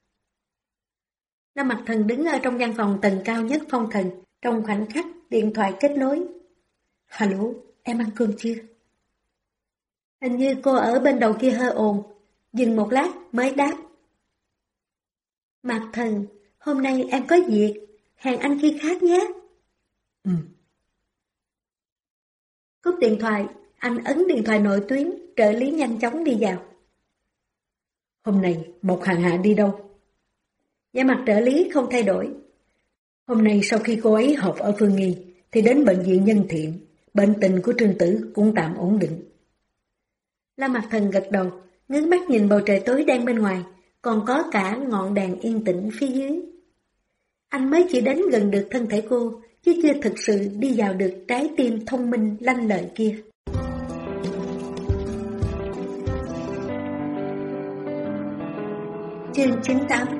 Lâm Mặc Thần đứng ở trong văn phòng tầng cao nhất Phong Thần, trong khoảnh khắc điện thoại kết nối. Alo, em ăn cơm chưa? Hình như cô ở bên đầu kia hơi ồn, dừng một lát mới đáp. Mặc Thần, hôm nay em có việc, hẹn anh khi khác nhé. Cúp điện thoại, anh ấn điện thoại nội tuyến, trợ lý nhanh chóng đi vào. Hôm nay Mộc Hàng Hạ đi đâu? Vẻ mặt trợ lý không thay đổi. Hôm nay sau khi cô ấy họp ở Phương Nghi, thì đến bệnh viện Nhân Thiện, bệnh tình của Trương Tử cũng tạm ổn định. Lâm Mặc Thần gật đầu, ngước mắt nhìn bầu trời tối đen bên ngoài, còn có cả ngọn đèn yên tĩnh phía dưới. Anh mới chỉ đến gần được thân thể cô, chứ chưa thực sự đi vào được trái tim thông minh lanh lợi kia. Chương 98.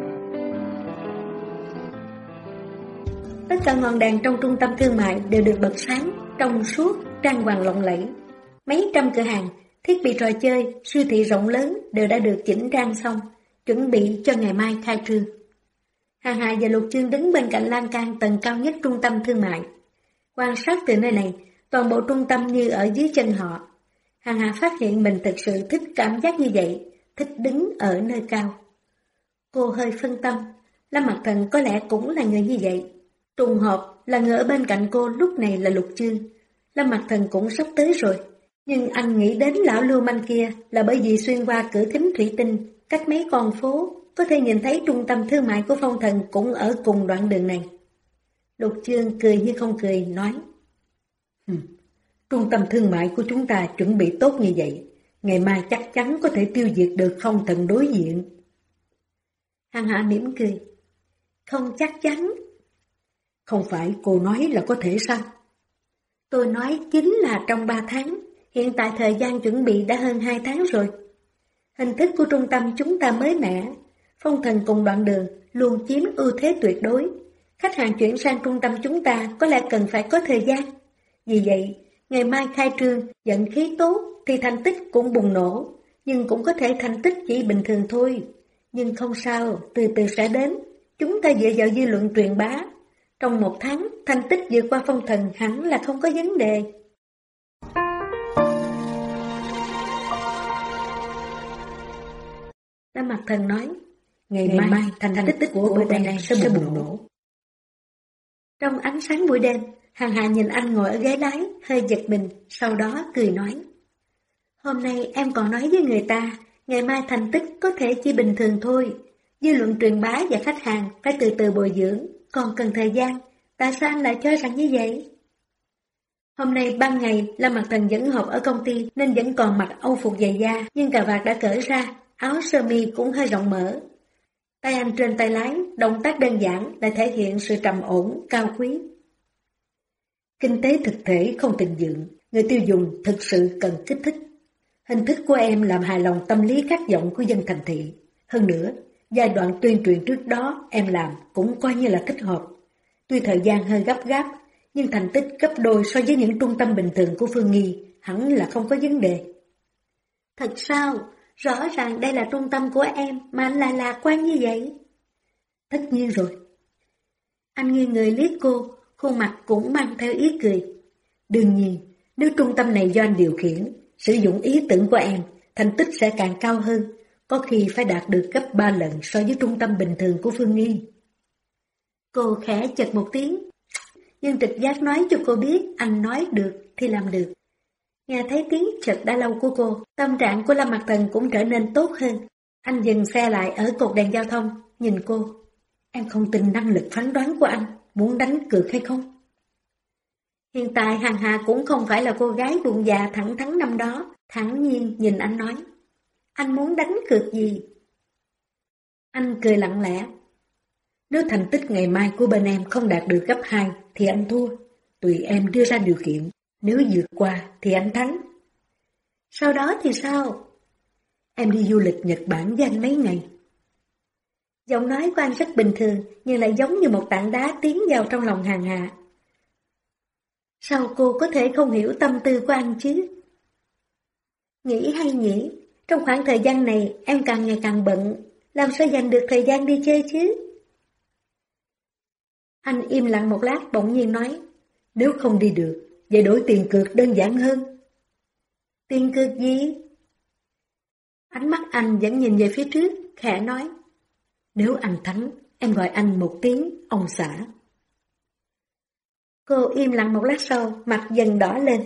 Tất cả ngọn đèn trong trung tâm thương mại đều được bật sáng, trong suốt, trang hoàng lộng lẫy. Mấy trăm cửa hàng, thiết bị trò chơi, siêu thị rộng lớn đều đã được chỉnh trang xong, chuẩn bị cho ngày mai khai trương. Hàng Hạ và Lục Chương đứng bên cạnh lan can tầng cao nhất trung tâm thương mại. Quan sát từ nơi này, toàn bộ trung tâm như ở dưới chân họ. Hàng Hạ phát hiện mình thực sự thích cảm giác như vậy, thích đứng ở nơi cao. Cô hơi phân tâm, Lâm Mặc Thần có lẽ cũng là người như vậy. Trùng hợp là người ở bên cạnh cô lúc này là Lục Chương. Lâm Mặc Thần cũng sắp tới rồi, nhưng anh nghĩ đến lão lưu manh kia là bởi vì xuyên qua cửa kính thủy tinh, cách mấy con phố, có thể nhìn thấy trung tâm thương mại của Phong Thần cũng ở cùng đoạn đường này. Lục Chương cười như không cười, nói. Trung tâm thương mại của chúng ta chuẩn bị tốt như vậy, ngày mai chắc chắn có thể tiêu diệt được Phong Thần đối diện. Hàng Hạ mỉm cười. Không chắc chắn. Không phải cô nói là có thể sao? Tôi nói chính là trong 3 tháng, hiện tại thời gian chuẩn bị đã hơn 2 tháng rồi. Hình thức của trung tâm chúng ta mới mẻ, Phong Thần cùng đoạn đường luôn chiếm ưu thế tuyệt đối. Khách hàng chuyển sang trung tâm chúng ta có lẽ cần phải có thời gian. Vì vậy, ngày mai khai trương, vận khí tốt thì thành tích cũng bùng nổ, nhưng cũng có thể thành tích chỉ bình thường thôi. Nhưng không sao, từ từ sẽ đến, chúng ta dựa vào dư luận truyền bá. Trong 1 tháng, thành tích vượt qua Phong Thần hẳn là không có vấn đề. Lâm Mặc Thần nói, ngày mai thành tích của bên đây sẽ bùng nổ. Trong ánh sáng buổi đêm, Hàng Hạ nhìn anh ngồi ở ghế lái, hơi giật mình, sau đó cười nói. Hôm nay em còn nói với người ta, ngày mai thành tích có thể chỉ bình thường thôi. Dư luận truyền bá và khách hàng phải từ từ bồi dưỡng, còn cần thời gian. Tại sao anh lại cho rằng như vậy? Hôm nay ban ngày, Lâm Mặc Thần vẫn họp ở công ty nên vẫn còn mặc âu phục dày da, nhưng cà vạt đã cởi ra, áo sơ mi cũng hơi rộng mở. Tay anh trên tay lái, động tác đơn giản lại thể hiện sự trầm ổn, cao quý. Kinh tế thực thể không tình dựng, người tiêu dùng thực sự cần kích thích. Hình thức của em làm hài lòng tâm lý khát vọng của dân thành thị. Hơn nữa, giai đoạn tuyên truyền trước đó em làm cũng coi như là thích hợp. Tuy thời gian hơi gấp gáp, nhưng thành tích gấp đôi so với những trung tâm bình thường của Phương Nghi hẳn là không có vấn đề. Thật sao? Rõ ràng đây là trung tâm của em mà anh lại lạc quan như vậy. Tất nhiên rồi. Anh nghiêng người liếc cô, khuôn mặt cũng mang theo ý cười. Đương nhiên, nếu trung tâm này do anh điều khiển, sử dụng ý tưởng của em, thành tích sẽ càng cao hơn, có khi phải đạt được gấp 3 lần so với trung tâm bình thường của Phương Nghi. Cô khẽ chật một tiếng, nhưng trực giác nói cho cô biết anh nói được thì làm được. Nghe thấy tiếng chật đã lâu của cô, tâm trạng của Lâm Mặc Thần cũng trở nên tốt hơn. Anh dừng xe lại ở cột đèn giao thông, nhìn cô. Em không tin năng lực phán đoán của anh, muốn đánh cược hay không? Hiện tại Hằng Hà cũng không phải là cô gái bụng dạ thẳng thắn năm đó, thẳng nhiên nhìn anh nói. Anh muốn đánh cược gì? Anh cười lặng lẽ. Nếu thành tích ngày mai của bên em không đạt được gấp 2 thì anh thua. Tùy em đưa ra điều kiện, nếu vượt qua thì anh thắng. Sau đó thì sao? Em đi du lịch Nhật Bản với anh mấy ngày. Giọng nói của anh rất bình thường, nhưng lại giống như một tảng đá tiến vào trong lòng Hằng Hà. Sao cô có thể không hiểu tâm tư của anh chứ? Nghĩ hay nhỉ, trong khoảng thời gian này em càng ngày càng bận, làm sao dành được thời gian đi chơi chứ? Anh im lặng một lát bỗng nhiên nói, nếu không đi được, vậy đổi tiền cược đơn giản hơn. Tiền cược gì? Ánh mắt anh vẫn nhìn về phía trước, khẽ nói, nếu anh thắng, em gọi anh một tiếng ông xã. Cô im lặng một lát sau, mặt dần đỏ lên.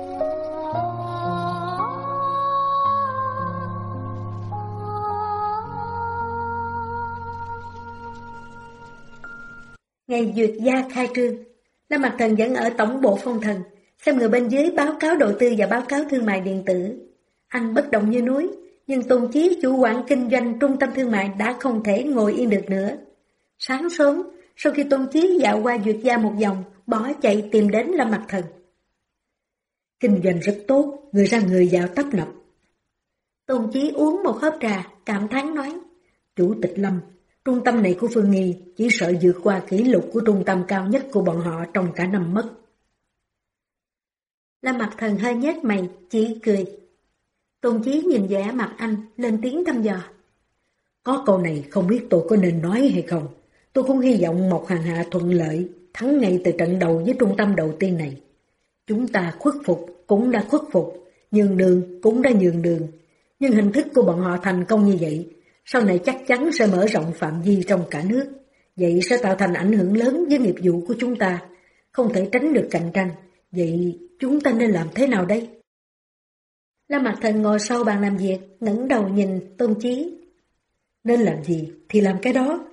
Ngày duyệt gia khai trương, Lâm Mặc Thần vẫn ở tổng bộ phong thần, xem người bên dưới báo cáo đầu tư và báo cáo thương mại điện tử. Anh bất động như núi, nhưng Tôn Chí chủ quản kinh doanh trung tâm thương mại đã không thể ngồi yên được nữa. Sáng sớm, sau khi Tôn Chí dạo qua duyệt gia một vòng, bỏ chạy tìm đến Lâm Mặc Thần. Kinh doanh rất tốt, người ra người vào tấp nập. Tôn Chí uống một hớp trà, cảm thán nói, Chủ tịch Lâm, trung tâm này của Phương Nghi chỉ sợ vượt qua kỷ lục của trung tâm cao nhất của bọn họ trong cả năm mất. Lâm Mặc Thần hơi nhếch mày, chỉ cười. Tôn Chí nhìn vẻ mặt anh, lên tiếng thăm dò. Có câu này không biết tôi có nên nói hay không. Tôi cũng hy vọng Mộc Hằng Hạ thuận lợi, thắng ngay từ trận đầu với trung tâm đầu tiên này. Chúng ta khuất phục cũng đã khuất phục, nhường đường cũng đã nhường đường. Nhưng hình thức của bọn họ thành công như vậy, sau này chắc chắn sẽ mở rộng phạm vi trong cả nước. Vậy sẽ tạo thành ảnh hưởng lớn với nghiệp vụ của chúng ta, không thể tránh được cạnh tranh. Vậy chúng ta nên làm thế nào đây? Lâm Mặc Thần ngồi sau bàn làm việc, ngẩng đầu nhìn Tôn Chí. Nên làm gì thì làm cái đó.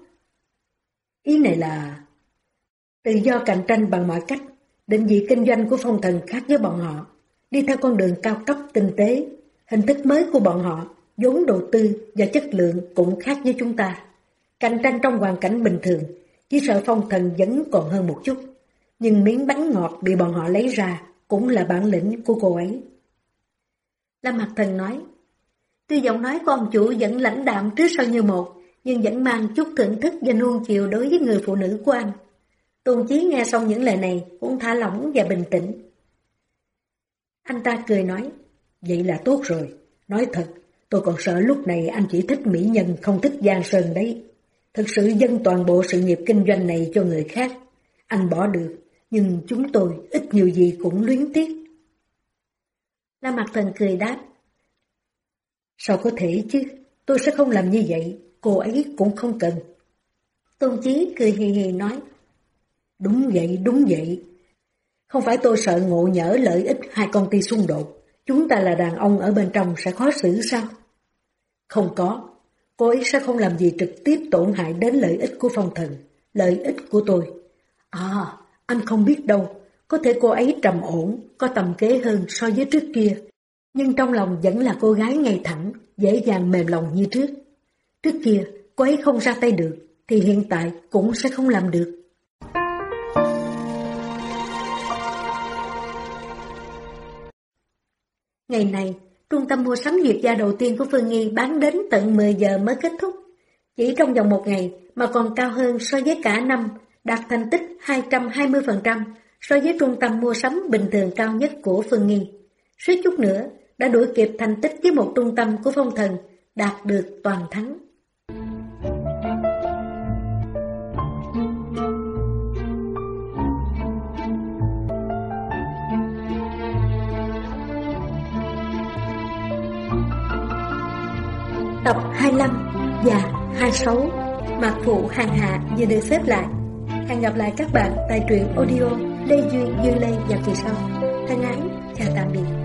Ý này là tự do cạnh tranh bằng mọi cách, định vị kinh doanh của phong thần khác với bọn họ, đi theo con đường cao cấp tinh tế, hình thức mới của bọn họ, vốn đầu tư và chất lượng cũng khác với chúng ta. Cạnh tranh trong hoàn cảnh bình thường, chỉ sợ phong thần vẫn còn hơn một chút, nhưng miếng bánh ngọt bị bọn họ lấy ra cũng là bản lĩnh của cô ấy. Lâm Mặc Thần nói, tuy giọng nói của ông chủ vẫn lãnh đạm trước sau như một, nhưng vẫn mang chút thưởng thức và nuông chiều đối với người phụ nữ của anh. Tôn Chí nghe xong những lời này cũng thả lỏng và bình tĩnh. Anh ta cười nói, vậy là tốt rồi. Nói thật, tôi còn sợ lúc này anh chỉ thích mỹ nhân không thích giang sơn đấy. Thực sự dâng toàn bộ sự nghiệp kinh doanh này cho người khác. Anh bỏ được, nhưng chúng tôi ít nhiều gì cũng luyến tiếc. Lâm Mặc Thần cười đáp, sao có thể chứ, tôi sẽ không làm như vậy, cô ấy cũng không cần. Tôn Chí cười hì hì nói, đúng vậy. Không phải tôi sợ ngộ nhỡ lợi ích hai công ty xung đột, chúng ta là đàn ông ở bên trong sẽ khó xử sao? Không có, cô ấy sẽ không làm gì trực tiếp tổn hại đến lợi ích của phong thần, lợi ích của tôi. À, anh không biết đâu, có thể cô ấy trầm ổn, có tầm kế hơn so với trước kia, nhưng trong lòng vẫn là cô gái ngay thẳng, dễ dàng mềm lòng như trước. Trước kia, cô ấy không ra tay được, thì hiện tại cũng sẽ không làm được. Ngày này, trung tâm mua sắm duyệt gia đầu tiên của Phương Nghi bán đến tận 10 giờ mới kết thúc. Chỉ trong vòng một ngày mà còn cao hơn so với cả năm, đạt thành tích 220% so với trung tâm mua sắm bình thường cao nhất của Phương Nghi. Suýt chút nữa đã đuổi kịp thành tích với một trung tâm của phong thần đạt được toàn thắng. Tập 25 và 26 Mạc Phụ Hàng Hạ vừa được xếp lại. Hẹn gặp lại các bạn tại truyện audio Lê Duy, Dương Lê và kỳ sau. Thân ái, chào tạm biệt.